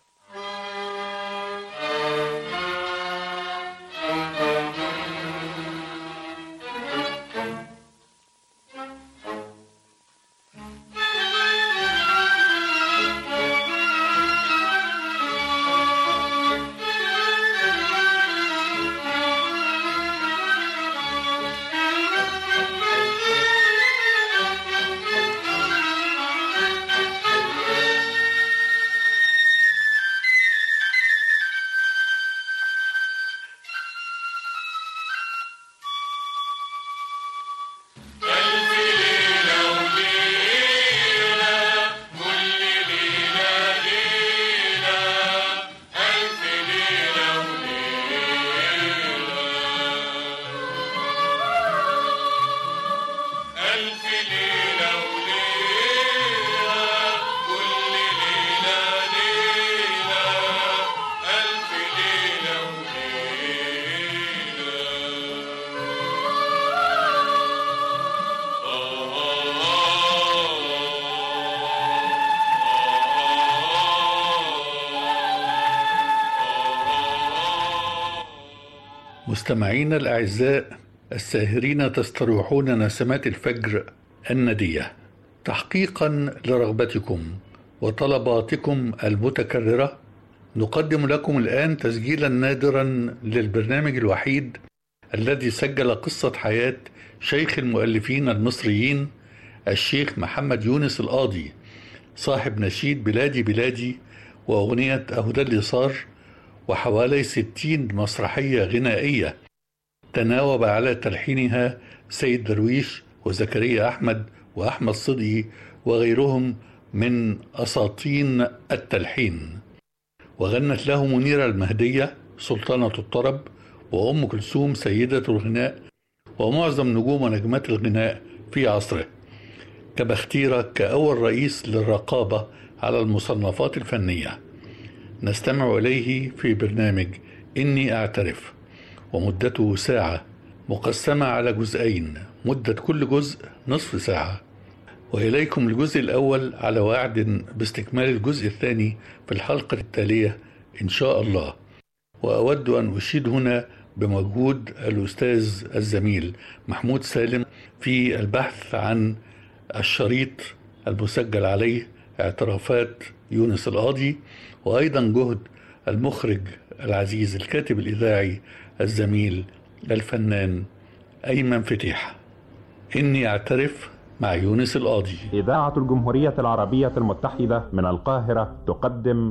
[SPEAKER 7] مستمعينا الأعزاء، الساهرين تستروحون نسمات الفجر الندية تحقيقا لرغبتكم وطلباتكم المتكررة. نقدم لكم الآن تسجيلا نادرا للبرنامج الوحيد الذي سجل قصة حياة شيخ المؤلفين المصريين الشيخ محمد يونس القاضي، صاحب نشيد بلادي بلادي وأغنية أهو ده اللي صار، وحوالي ستين مسرحية غنائية تناوب على تلحينها سيد درويش وزكريا أحمد وأحمد صدقي وغيرهم من أساطين التلحين. وغنت له منيرة المهدية سلطانة الطرب، وأم كلثوم سيدة الغناء، ومعظم نجوم ونجمات الغناء في عصره، كبختيرة كأول رئيس للرقابة على المصنفات الفنية. نستمع إليه في برنامج إني أعترف، ومدته ساعة مقسمة على جزئين، مدة كل جزء نصف ساعة. وإليكم الجزء الأول على وعد باستكمال الجزء الثاني في الحلقة التالية إن شاء الله. وأود أن أشيد هنا بمجهود الأستاذ الزميل محمود سالم في البحث عن الشريط المسجل عليه اعترافات يونس القاضي، وأيضا جهد المخرج العزيز الكاتب الإذاعي الزميل الفنان أيمن فتيحة. إني أعترف مع يونس القاضي.
[SPEAKER 12] إذاعة الجمهورية العربية المتحدة من القاهرة تقدم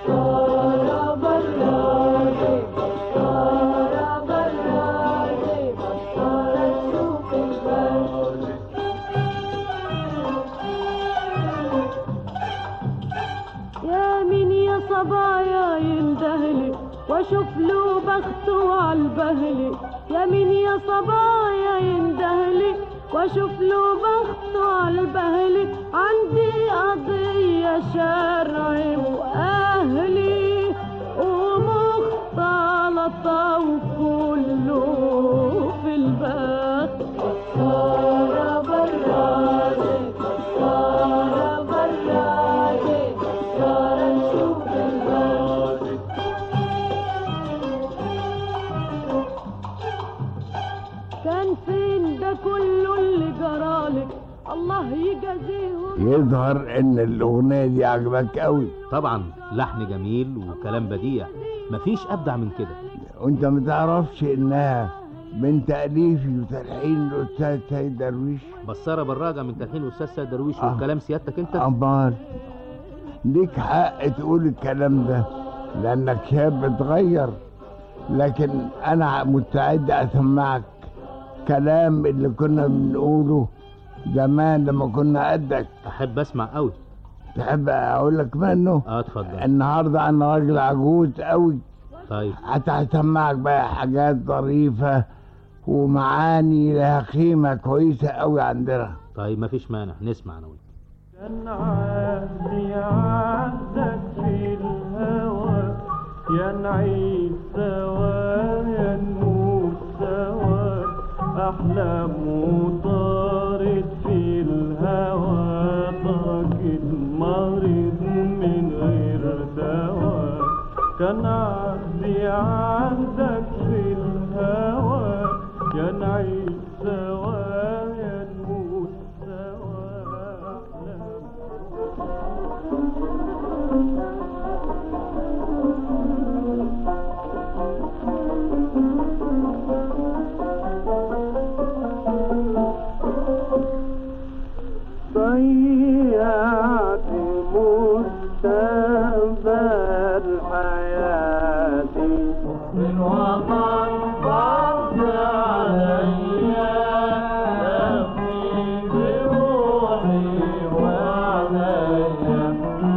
[SPEAKER 17] يا مين يا صبايا يندهلي واشوف له بخته عالبهلي، يا مين يا صبايا يندهلي واشوف له بخته عالبهلي، عندي قضية شرعي واهلي ومختلطة وكله في البخت. كسارة برادي كسارة برادي كسارة نشوف البخت. كان فين ده كله اللي جرالك؟ الله يجازيهم.
[SPEAKER 19] يظهر ان الاغنيه دي عجبك قوي.
[SPEAKER 24] طبعا لحن جميل وكلام بديع، مفيش ابدع من كده.
[SPEAKER 19] وانت ما تعرفش انها من تاليفي وتلحين الاستاذ سيد درويش؟
[SPEAKER 24] بصاره براجه من تلحين الاستاذ سيد درويش. آه. وكلام سيادتك انت؟
[SPEAKER 19] امال ليك حق تقول الكلام ده لانك شاب بتغير، لكن انا مستعد اسمعك كلام اللي كنا بنقوله زمان لما كنا قدك.
[SPEAKER 24] احب اسمع قوي.
[SPEAKER 19] تحب اقول لك منه؟
[SPEAKER 24] اه اتفضل.
[SPEAKER 19] النهارده انا راجل عجوز قوي.
[SPEAKER 24] طيب
[SPEAKER 19] حتى هسمعك بقى حاجات ظريفه ومعاني لها قيمه كويسه قوي عندنا.
[SPEAKER 24] طيب مفيش مانع نسمع انا وانت.
[SPEAKER 17] كان عهدي عهدك في الهوى، يا نعيش سوا يا نموت سوا، أحلام وطارت في الهوى، طاقت مريض من غير دواء. كان عهدي عهدك في الهوى، يا نعيش سوا يا نموت سوا، أحلام. ضيعت مستقبل حياتي من وطن فرض عليا، أبني بروحي وعليا.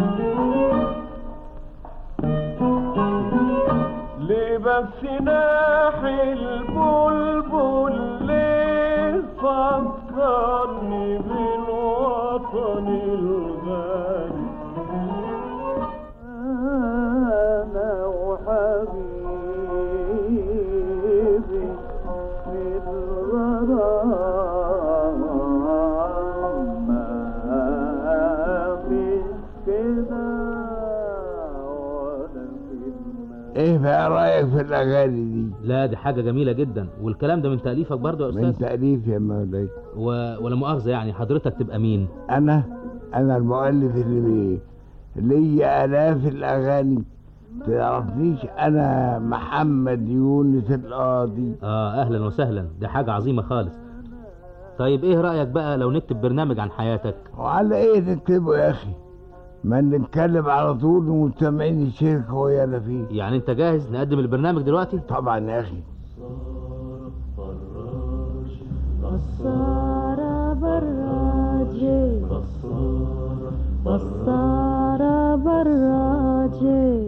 [SPEAKER 17] ليه بس ناحي البلبل ليه فكرني بالوطن الغالي، أنا وحبيبي في الغرام ما فيش كده ولا كلمة.
[SPEAKER 19] ايه بقى رايك في الاغاني دي؟
[SPEAKER 24] لا دي حاجه جميله جدا، والكلام ده من تاليفك برضه يا استاذ؟
[SPEAKER 19] من تاليف يا مولاي.
[SPEAKER 24] و... ولا مؤاخذه يعني حضرتك تبقى مين؟
[SPEAKER 19] انا انا المؤلف اللي ليا الاف الاغاني. تعرفنيش؟ انا محمد يونس القاضي.
[SPEAKER 24] اه اهلا وسهلا، دي حاجه عظيمه خالص. طيب ايه رايك بقى لو نكتب برنامج عن حياتك؟
[SPEAKER 19] وعلى ايه نكتبه يا اخي؟ ما نتكلم على طول ومستمعين الشركه ويانا فيه.
[SPEAKER 24] يعني انت جاهز نقدم البرنامج دلوقتي؟
[SPEAKER 19] طبعا يا اخي.
[SPEAKER 17] بصارة براجي بصارة براجي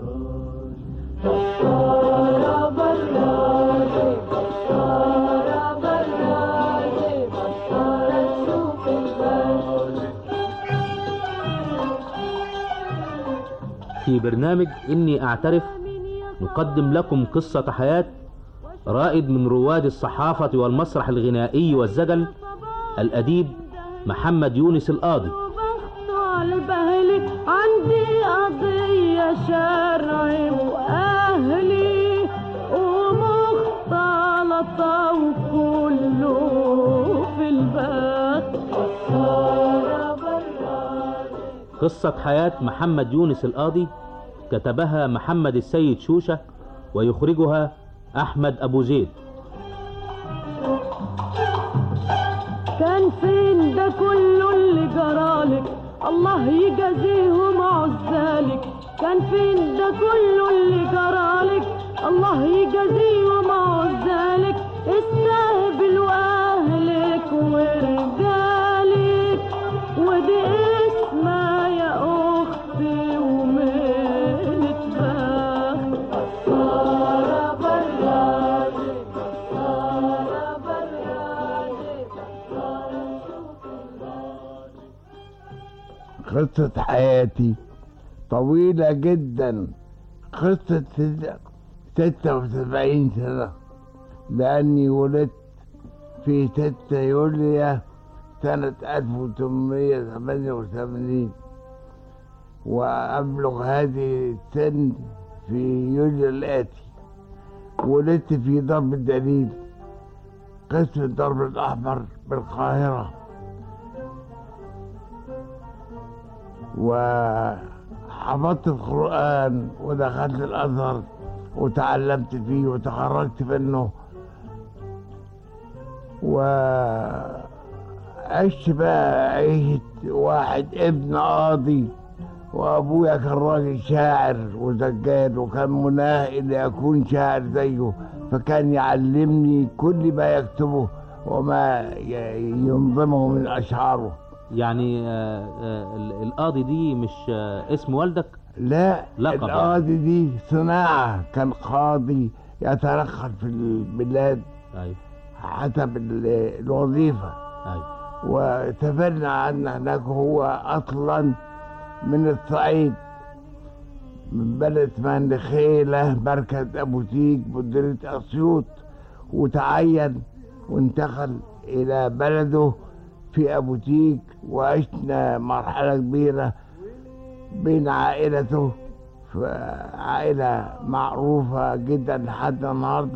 [SPEAKER 17] بصارة براجي بصارة براجي بصارة تشوف البرد.
[SPEAKER 24] في برنامج إني أعترف نقدم لكم قصة حياة رائد من رواد الصحافة والمسرح الغنائي والزجل، الأديب محمد يونس القاضي.
[SPEAKER 17] عندي قضية شرعي وأهلي
[SPEAKER 24] قصة حياة محمد يونس القاضي كتبها محمد السيد شوشة ويخرجها أحمد أبو زيد.
[SPEAKER 17] كان فين ده كله اللي جرالك؟ الله يجازيهم عزالك. كان فين ده كله اللي جرالك؟ الله يجازيهم عزالك. استهبلوا أهلك ورجالك، ودي اسمها يا أختي وميلة بخت. بصارة برادي بصارة برادي
[SPEAKER 19] قصة حياتي طويلة جدا، قصة ستة وسبعين سنة، لأني ولدت في ستة يوليو سنة ألف وثمانمائة وثمانية وثمانين، وأبلغ هذه السن في يوليو الآتي. ولدت في ضرب الدليل، قسم الضرب الأحمر بالقاهرة، وحفظت القرآن ودخلت الأزهر وتعلمت فيه وتخرجت منه، وعشت بقى عيشة واحد ابن قاضي، وأبويا كان راجل شاعر وسجاد، وكان مناه إني أكون شاعر زيه، فكان يعلمني كل ما يكتبه وما ينظمه من أشعاره.
[SPEAKER 24] يعني آه آه القاضي دي مش آه اسم والدك؟
[SPEAKER 19] لا،
[SPEAKER 24] لقب
[SPEAKER 19] القاضي دي صناعة، كان قاضي يترقب في البلاد
[SPEAKER 24] أيوة.
[SPEAKER 19] حسب الوظيفة.
[SPEAKER 24] أيوة.
[SPEAKER 19] وتفلنا عنه هناك. هو أصلا من الصعيد، من بلد اسمها النخيلة، مركز أبو سيج، مديرية أسيوط، وتعين وانتقل إلى بلده في أبو سيج، وعشنا مرحلة كبيرة بين عائلته، عائلة معروفة جدا لحد النهارده.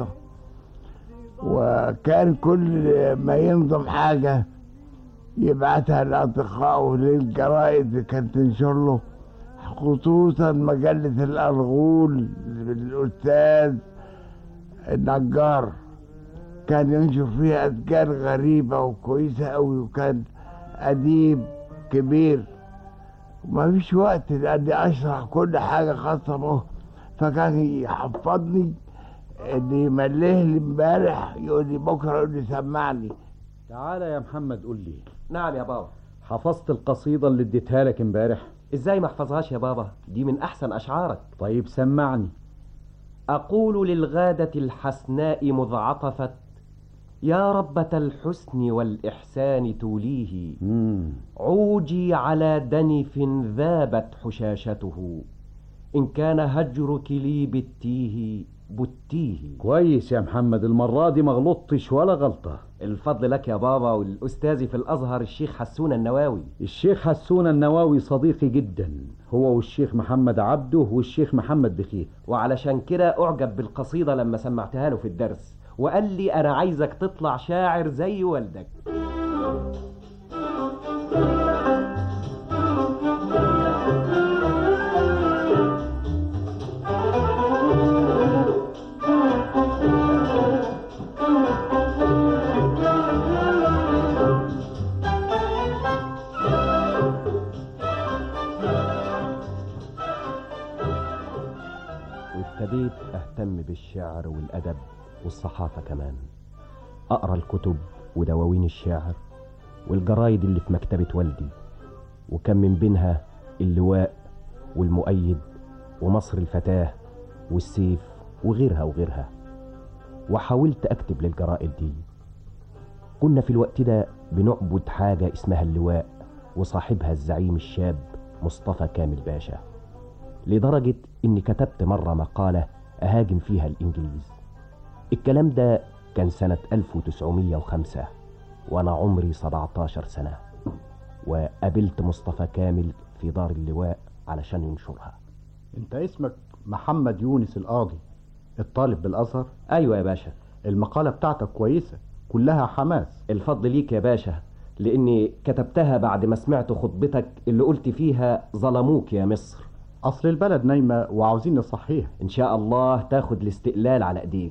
[SPEAKER 19] وكان كل ما ينظم حاجة يبعتها لأصدقائه للجرائد اللي كانت تنشر له، خصوصا مجلة الأرغول للأستاذ النجار، كان ينشر فيها أشجار غريبة وكويسة أوي، وكان أديب كبير. ما فيش وقت لأني أشرح كل حاجة خاصة به، فكان يحفظني، اللي يمليه لي امبارح يقول لي بكرة، يقول لي سمعني.
[SPEAKER 2] تعالى يا محمد قول لي.
[SPEAKER 5] نعم يا بابا.
[SPEAKER 2] حفظت القصيدة اللي اديتها لك امبارح؟
[SPEAKER 5] ازاي ما احفظهاش يا بابا؟ دي من أحسن أشعارك.
[SPEAKER 2] طيب سمعني.
[SPEAKER 5] أقول للغادة الحسناء مذ عطفت، يا ربة الحسن والإحسان توليه،
[SPEAKER 2] مم.
[SPEAKER 5] عوجي على دنف ذابت حشاشته، إن كان هجرك لي بتيه بتيه.
[SPEAKER 2] كويس يا محمد، المرة دي ما غلطتش ولا غلطة.
[SPEAKER 5] الفضل لك يا بابا والأستاذ في الأزهر الشيخ حسون النواوي.
[SPEAKER 2] الشيخ حسون النواوي صديقي جدا، هو والشيخ محمد عبده والشيخ محمد بخيت،
[SPEAKER 5] وعلشان كده أعجب بالقصيدة لما سمعتها له في الدرس، وقال لي أنا عايزك تطلع شاعر زي والدك. وابتديت أهتم بالشعر والأدب والصحافة كمان، أقرأ الكتب ودواوين الشعر والجرايد اللي في مكتبة والدي، وكان من بينها اللواء والمؤيد ومصر الفتاة والسيف وغيرها وغيرها. وحاولت أكتب للجرائد دي. كنا في الوقت ده بنعبد حاجة اسمها اللواء، وصاحبها الزعيم الشاب مصطفى كامل باشا، لدرجة إني كتبت مرة مقالة أهاجم فيها الإنجليز. الكلام ده كان سنة ألف وتسعمائة وخمسة وأنا عمري سبعتاشر سنة، وقابلت مصطفى كامل في دار اللواء علشان ينشرها.
[SPEAKER 3] انت اسمك محمد يونس القاضي، الطالب بالأزهر؟
[SPEAKER 5] أيوة يا باشا.
[SPEAKER 3] المقالة بتاعتك كويسة، كلها حماس.
[SPEAKER 5] الفضل ليك يا باشا، لاني كتبتها بعد ما سمعت خطبتك اللي قلت فيها ظلموك يا مصر.
[SPEAKER 23] اصل البلد نايمه وعاوزين نصحيها.
[SPEAKER 5] ان شاء الله تاخد الاستقلال على ايديك.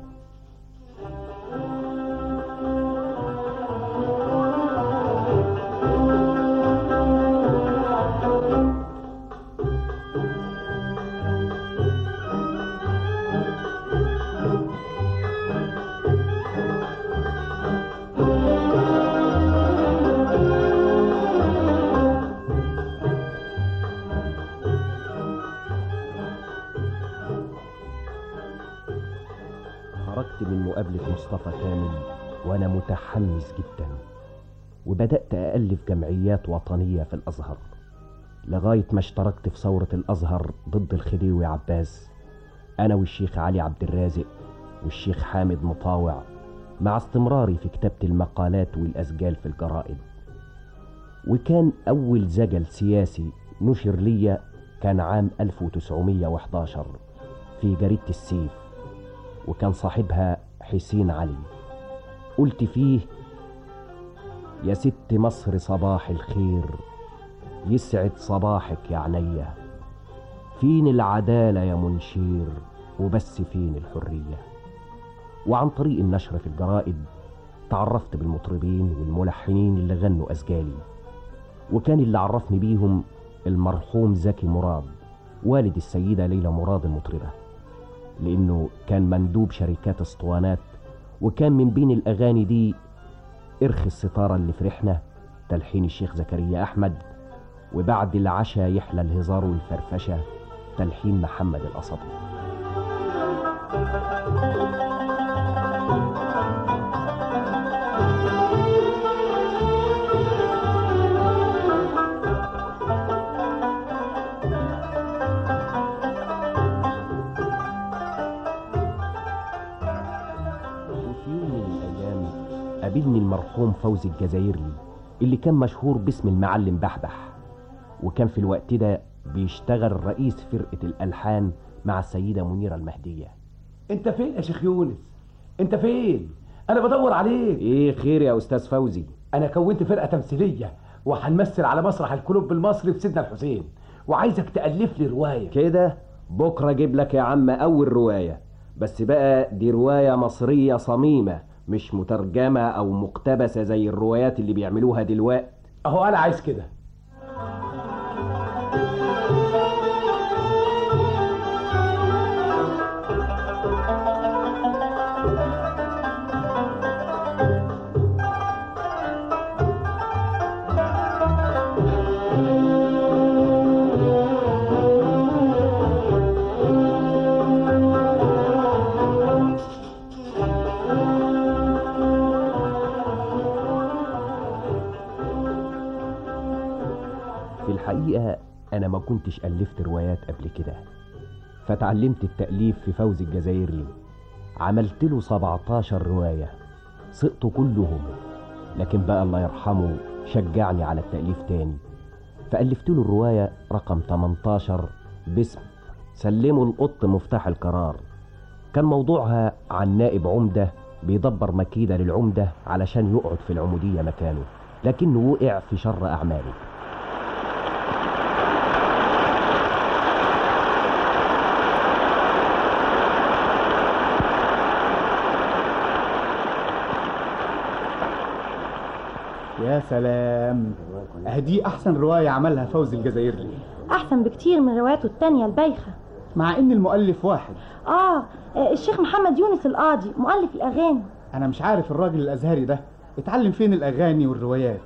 [SPEAKER 5] قابلت مصطفى كامل وأنا متحمس جدا، وبدأت أألف جمعيات وطنية في الأزهر لغاية ما اشتركت في ثورة الأزهر ضد الخديوي عباس، أنا والشيخ علي عبد الرازق والشيخ حامد مطاوع، مع استمراري في كتابة المقالات والأسجال في الجرائد. وكان أول زجل سياسي نشر لي كان عام ألف وتسعمية وحداشر في جريدة السيف، وكان صاحبها حسين علي. قلت فيه: يا ست مصر صباح الخير، يسعد صباحك يا عينيا، فين العدالة يا منشير وبس فين الحرية. وعن طريق النشر في الجرائد تعرفت بالمطربين والملحنين اللي غنوا أسجالي، وكان اللي عرفني بيهم المرحوم زكي مراد والد السيدة ليلى مراد المطربة، لأنه كان مندوب شركات اسطوانات، وكان من بين الأغاني دي ارخي الستارة اللي فرحنا تلحين الشيخ زكريا أحمد، وبعد العشاء يحلى الهزار والفرفشة تلحين محمد القصبي. قابلني المرحوم فوزي الجزائري اللي كان مشهور باسم المعلم بحبح، وكان في الوقت ده بيشتغل رئيس فرقة الألحان مع السيدة منيرة المهدية.
[SPEAKER 6] انت فين يا شيخ يونس؟ انت فين؟ انا بدور عليك.
[SPEAKER 5] ايه خير يا استاذ فوزي؟
[SPEAKER 6] انا كونت فرقة تمثيلية وهنمثل على مسرح الكلوب المصري في سيدنا الحسين، وعايزك تألف لي رواية
[SPEAKER 5] كده. بكرة اجيب لك يا عم اول رواية، بس بقى دي رواية مصرية صميمة، مش مترجمة او مقتبسة زي الروايات اللي بيعملوها دلوقتي.
[SPEAKER 6] اهو انا عايز كده.
[SPEAKER 5] الحقيقة أنا ما كنتش ألفت روايات قبل كده، فتعلمت التأليف في فوزي الجزائري. عملت له سبعتاشر رواية سقطوا كلهم، لكن بقى الله يرحمه شجعني على التأليف تاني، فألفت له الرواية رقم تمنتاشر باسم سلموا القط مفتاح القرار. كان موضوعها عن نائب عمدة بيدبر مكيدة للعمدة علشان يقعد في العمودية مكانه، لكنه وقع في شر أعماله.
[SPEAKER 23] يا سلام، اهدي احسن رواية عملها فوزي الجزائري.
[SPEAKER 13] احسن بكتير من رواياته التانية البايخة،
[SPEAKER 23] مع ان المؤلف واحد.
[SPEAKER 13] اه الشيخ محمد يونس القاضي مؤلف الاغاني.
[SPEAKER 23] انا مش عارف الراجل الازهري ده اتعلم فين الاغاني والروايات.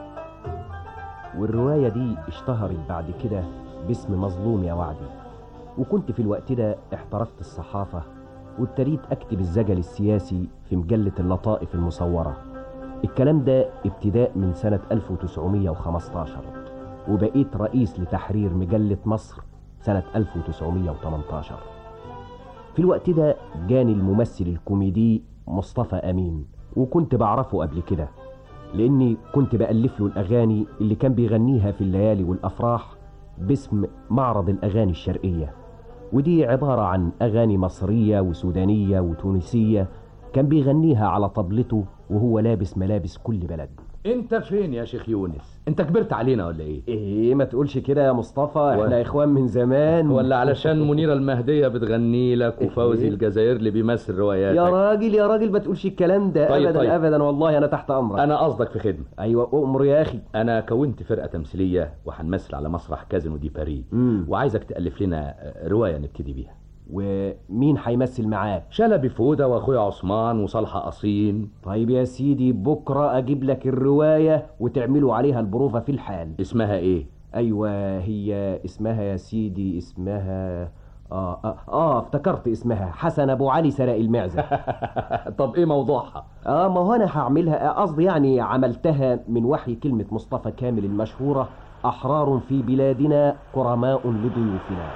[SPEAKER 5] والرواية دي اشتهرت بعد كده باسم مظلوم يا وعدي، وكنت في الوقت ده احترفت الصحافة وابتديت أكتب الزجل السياسي في مجلة اللطائف المصورة. الكلام ده ابتداء من سنة ألف وتسعمية وخمستاشر، وبقيت رئيس لتحرير مجلة مصر سنة ألف وتسعمية وتمنتاشر. في الوقت ده جاني الممثل الكوميدي مصطفى أمين، وكنت بعرفه قبل كده لأني كنت بألف له الأغاني اللي كان بيغنيها في الليالي والأفراح باسم معرض الأغاني الشرقية، ودي عبارة عن أغاني مصرية وسودانية وتونسية كان بيغنيها على طبلته وهو لابس ملابس كل بلد.
[SPEAKER 24] انت فين يا شيخ يونس؟ انت كبرت علينا ولا ايه؟
[SPEAKER 5] ايه ما تقولش كده يا مصطفى، احنا و... اخوان من زمان.
[SPEAKER 24] ولا علشان منيرة المهدية بتغني لك وفوزي إيه؟ الجزائر اللي بيمثل رواياتك؟
[SPEAKER 5] يا راجل يا راجل ما تقولش الكلام ده. طيب ابدا طيب. ابدا والله انا تحت امرك.
[SPEAKER 24] انا قصدك في خدمة.
[SPEAKER 5] ايوه امر يا اخي.
[SPEAKER 24] انا كونت فرقة تمثيلية وهنمثل على مسرح كازينو دي باريس، وعايزك تألف لنا رواية نبتدي بيها.
[SPEAKER 5] ومين هيمثل معاك؟
[SPEAKER 24] شلبي فودة واخويا عثمان وصالحة قصين.
[SPEAKER 5] طيب يا سيدي بكرة اجيب لك الرواية وتعملوا عليها البروفة في الحال.
[SPEAKER 24] اسمها ايه؟
[SPEAKER 5] ايوه هي اسمها يا سيدي اسمها اه اه, آه افتكرت اسمها حسن ابو علي سرق المعزة.
[SPEAKER 24] طب ايه موضوعها؟
[SPEAKER 5] اه ما هو انا هعملها، قصدي يعني عملتها من وحي كلمة مصطفى كامل المشهورة: احرار في بلادنا كرماء لضيوفنا.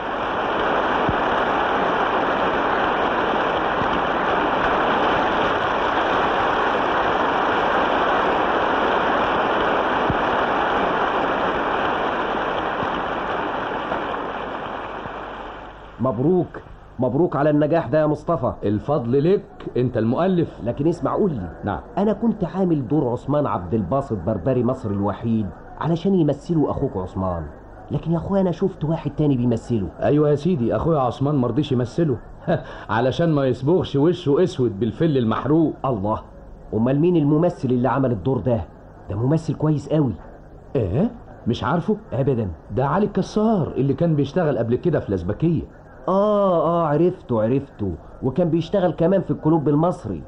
[SPEAKER 5] مبروك مبروك على النجاح ده يا مصطفى.
[SPEAKER 24] الفضل لك، انت المؤلف.
[SPEAKER 5] لكن اسمع قول لي.
[SPEAKER 24] نعم.
[SPEAKER 5] انا كنت عامل دور عثمان عبد الباسط بربري مصر الوحيد علشان يمثلوا اخوك عثمان، لكن يا اخويا انا شفت واحد تاني بيمثله.
[SPEAKER 24] ايوه يا سيدي اخويا عثمان مرضيش يمثله علشان ما يصبغش وشه اسود بالفل المحروق.
[SPEAKER 5] الله، امال مين الممثل اللي عمل الدور ده؟ ده ممثل كويس قوي.
[SPEAKER 24] ايه مش عارفه؟
[SPEAKER 5] ابدا.
[SPEAKER 24] ده علي الكسار اللي كان بيشتغل قبل كده في الازبكيه.
[SPEAKER 5] آه آه عرفته عرفته وكان بيشتغل كمان في الكلوب المصري.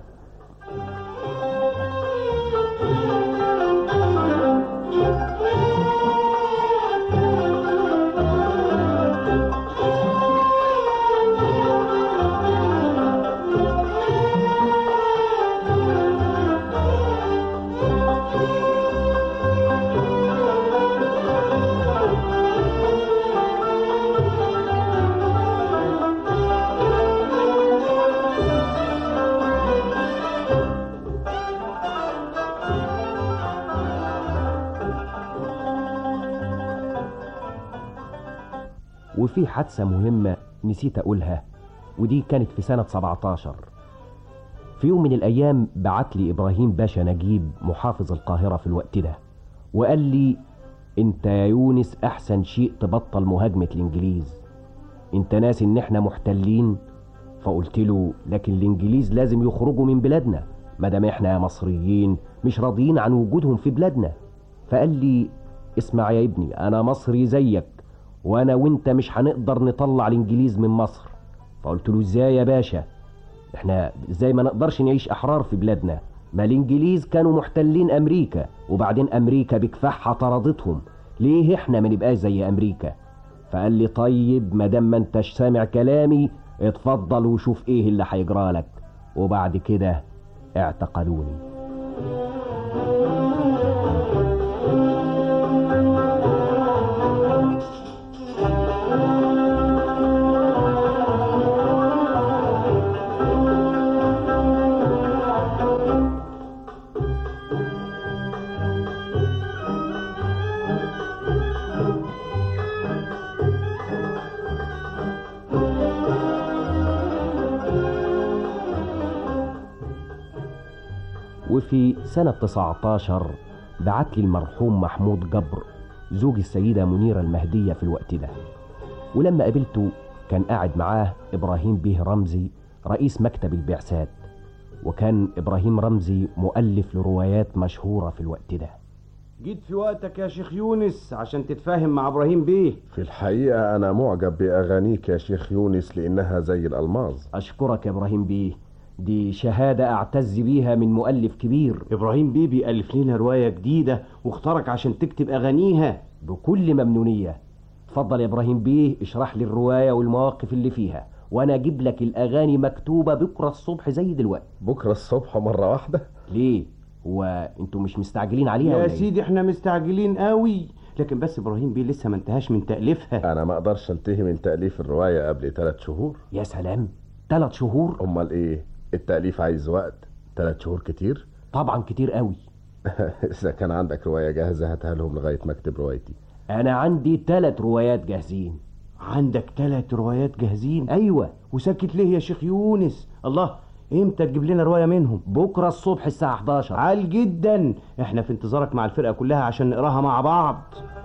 [SPEAKER 5] وفي حادثة مهمة نسيت أقولها، ودي كانت في سنة سبعتاشر. في يوم من الأيام بعت لي إبراهيم باشا نجيب محافظ القاهرة في الوقت ده وقال لي: أنت يا يونس أحسن شيء تبطل مهاجمة الإنجليز، أنت ناس إن إحنا محتلين. فقلت له: لكن الإنجليز لازم يخرجوا من بلادنا مادام إحنا يا مصريين مش راضيين عن وجودهم في بلادنا. فقال لي: اسمع يا ابني، أنا مصري زيك وانا وانت مش هنقدر نطلع الانجليز من مصر. فقلت له: ازاي يا باشا؟ احنا ازاي ما نقدرش نعيش احرار في بلادنا؟ ما الانجليز كانوا محتلين امريكا، وبعدين امريكا بكفاحها طردتهم، ليه احنا ما نبقاش زي امريكا؟ فقال لي: طيب ما دام ما انتش سامع كلامي اتفضل وشوف ايه اللي هيجرالك. وبعد كده اعتقلوني. وفي سنة تسعتاشر بعت لي المرحوم محمود جبر زوج السيدة منيرة المهدية في الوقت ده، ولما قابلته كان قاعد معاه إبراهيم بيه رمزي رئيس مكتب البعثات، وكان إبراهيم رمزي مؤلف لروايات مشهورة في الوقت ده.
[SPEAKER 2] جيت في وقتك يا شيخ يونس عشان تتفاهم مع إبراهيم بيه.
[SPEAKER 11] في الحقيقة أنا معجب بأغانيك يا شيخ يونس لأنها زي الألماظ.
[SPEAKER 5] أشكرك يا إبراهيم بيه، دي شهادة أعتز بيها من مؤلف كبير.
[SPEAKER 2] إبراهيم بيه بيألف لنا رواية جديدة واختارك عشان تكتب أغانيها.
[SPEAKER 5] بكل ممنونية. اتفضل يا ابراهيم بيه، اشرح لي الروايه والمواقف اللي فيها، وانا اجيب لك الاغاني مكتوبه بكره الصبح زي دلوقتي.
[SPEAKER 11] بكره الصبح مره واحده؟
[SPEAKER 5] ليه؟ هو انتوا مش مستعجلين عليها
[SPEAKER 15] يا
[SPEAKER 5] ولا
[SPEAKER 15] سيدي احنا مستعجلين قوي، لكن بس ابراهيم بيه لسه ما انتهاش من تاليفها.
[SPEAKER 11] انا ما اقدرش انتهي من تاليف الروايه قبل ثلاث شهور.
[SPEAKER 5] يا سلام، ثلاث شهور؟
[SPEAKER 11] امال ايه؟ التاليف عايز وقت. ثلاث شهور كتير؟
[SPEAKER 5] طبعا كتير قوي.
[SPEAKER 11] اذا كان عندك روايه جاهزه هاتها لهم لغايه ما اكتب روايتي.
[SPEAKER 5] انا عندي ثلاث روايات جاهزين.
[SPEAKER 15] عندك ثلاث روايات جاهزين؟
[SPEAKER 5] ايوه.
[SPEAKER 15] وساكت ليه يا شيخ يونس؟ الله، امتى تجيب لنا روايه منهم؟
[SPEAKER 5] بكره الصبح الساعه احداشر.
[SPEAKER 15] عال جدا، احنا في انتظارك مع الفرقه كلها عشان نقراها مع بعض.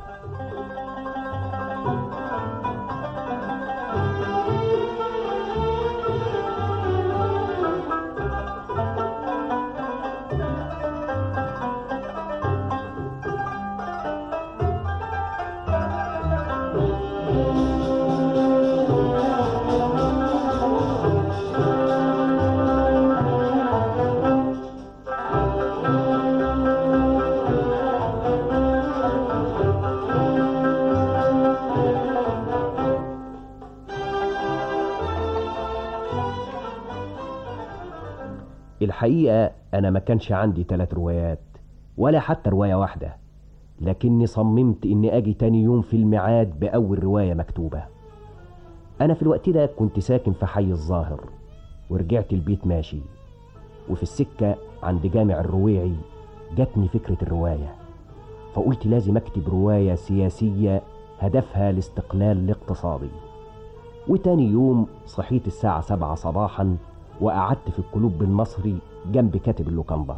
[SPEAKER 5] الحقيقة أنا ما كانش عندي ثلاث روايات ولا حتى رواية واحدة، لكني صممت إني أجي تاني يوم في الميعاد بأول رواية مكتوبة. أنا في الوقت ده كنت ساكن في حي الظاهر، ورجعت البيت ماشي، وفي السكة عند جامع الرويعي جاتني فكرة الرواية، فقلت لازم أكتب رواية سياسية هدفها الاستقلال الاقتصادي. وتاني يوم صحيت الساعة سبعة صباحا وقعدت في الكلوب المصري جنب كاتب اللوكاندا.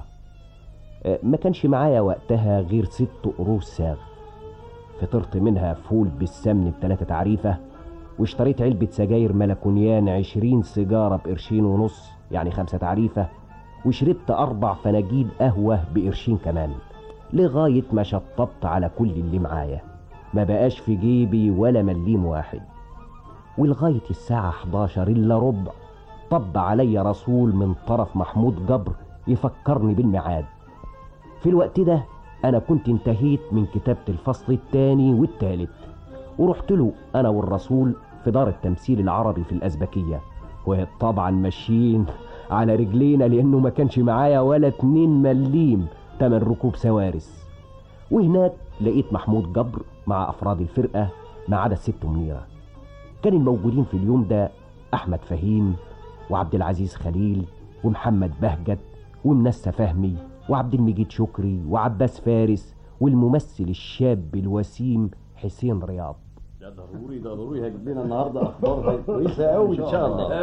[SPEAKER 5] ما كانش معايا وقتها غير ست قروش ساغ، فطرت منها فول بالسمن بثلاثة تعريفة، واشتريت علبة سجاير ملكونيان عشرين سيجارة بقرشين ونص يعني خمسة تعريفة، وشربت أربع فناجيل قهوة بقرشين كمان، لغاية ما شطبت على كل اللي معايا، ما بقاش في جيبي ولا مليم واحد. ولغاية الساعة احداشر إلا ربع طب علي رسول من طرف محمود جبر يفكرني بالميعاد. في الوقت ده أنا كنت انتهيت من كتابة الفصل الثاني والثالث، ورحت له أنا والرسول في دار التمثيل العربي في الأزبكية، وطبعا ماشيين على رجلينا لأنه ما كانش معايا ولا اتنين مليم تمن ركوب سوارس. وهناك لقيت محمود جبر مع أفراد الفرقة ما عدا الست منيرة. كان الموجودين في اليوم ده أحمد فهيم وعبد العزيز خليل ومحمد بهجت ومنسى فهمي وعبد المجيد شكري وعباس فارس والممثل الشاب الوسيم حسين رياض.
[SPEAKER 16] ده ضروري ده ضروري هيجيب لنا النهارده اخبار كويسه قوي ان شاء الله.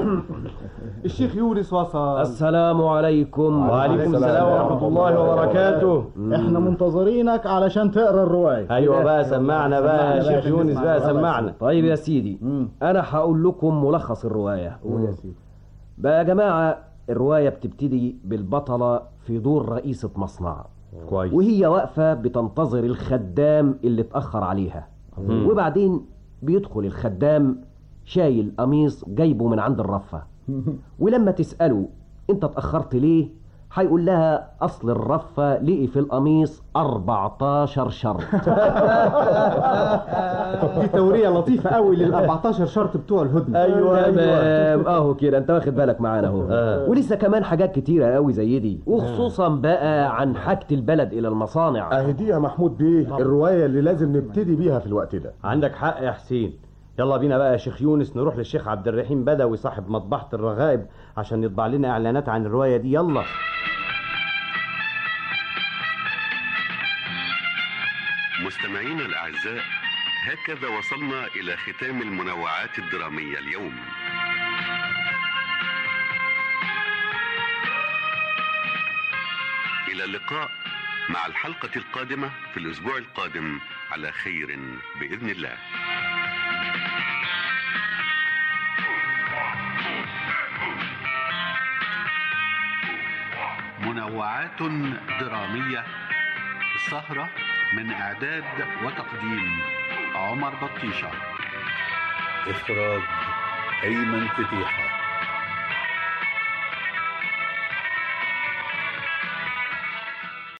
[SPEAKER 15] الشيخ يونس وصل.
[SPEAKER 5] السلام عليكم.
[SPEAKER 15] وعليكم السلام ورحمه الله وبركاته.
[SPEAKER 18] احنا منتظرينك علشان تقرا الروايه.
[SPEAKER 15] ايوه بقى سمعنا بقى يا شيخ يونس بقى سمعنا.
[SPEAKER 5] طيب يا سيدي انا هقول لكم ملخص الروايه.
[SPEAKER 18] قول يا سيدي.
[SPEAKER 5] بقى يا جماعه الروايه بتبتدي بالبطله في دور رئيسه مصنع
[SPEAKER 15] كويس،
[SPEAKER 5] وهي واقفه بتنتظر الخدام اللي اتاخر عليها. مم. وبعدين بيدخل الخدام شايل قميص جايبه من عند الرفة، ولما تسأله انت اتأخرت ليه هيقول لها اصل الرفة لقي في القميص أربعتاشر شرط.
[SPEAKER 15] دي تورية لطيفة قوي لل أربعتاشر شرط بتوع الهدنة.
[SPEAKER 5] ايوه تمام اهو كده انت واخد بالك معانا اهو. آه. ولسه كمان حاجات كتيرة قوي زي دي، وخصوصا بقى عن حاجة البلد الى المصانع.
[SPEAKER 11] اهي دي يا محمود بيه الرواية اللي لازم نبتدي بيها في الوقت ده.
[SPEAKER 15] عندك حق يا حسين. يلا بينا بقى يا شيخ يونس نروح للشيخ عبد الرحيم بدوي صاحب مطبعة الرغائب عشان يطبع لنا اعلانات عن الرواية دي. يلا.
[SPEAKER 20] مستمعينا الأعزاء، هكذا وصلنا إلى ختام المنوعات الدرامية اليوم. إلى اللقاء مع الحلقة القادمة في الأسبوع القادم على خير بإذن الله. منوعات درامية، السهرة من إعداد وتقديم عمر بطيشة، إخراج أيمن فتيحة.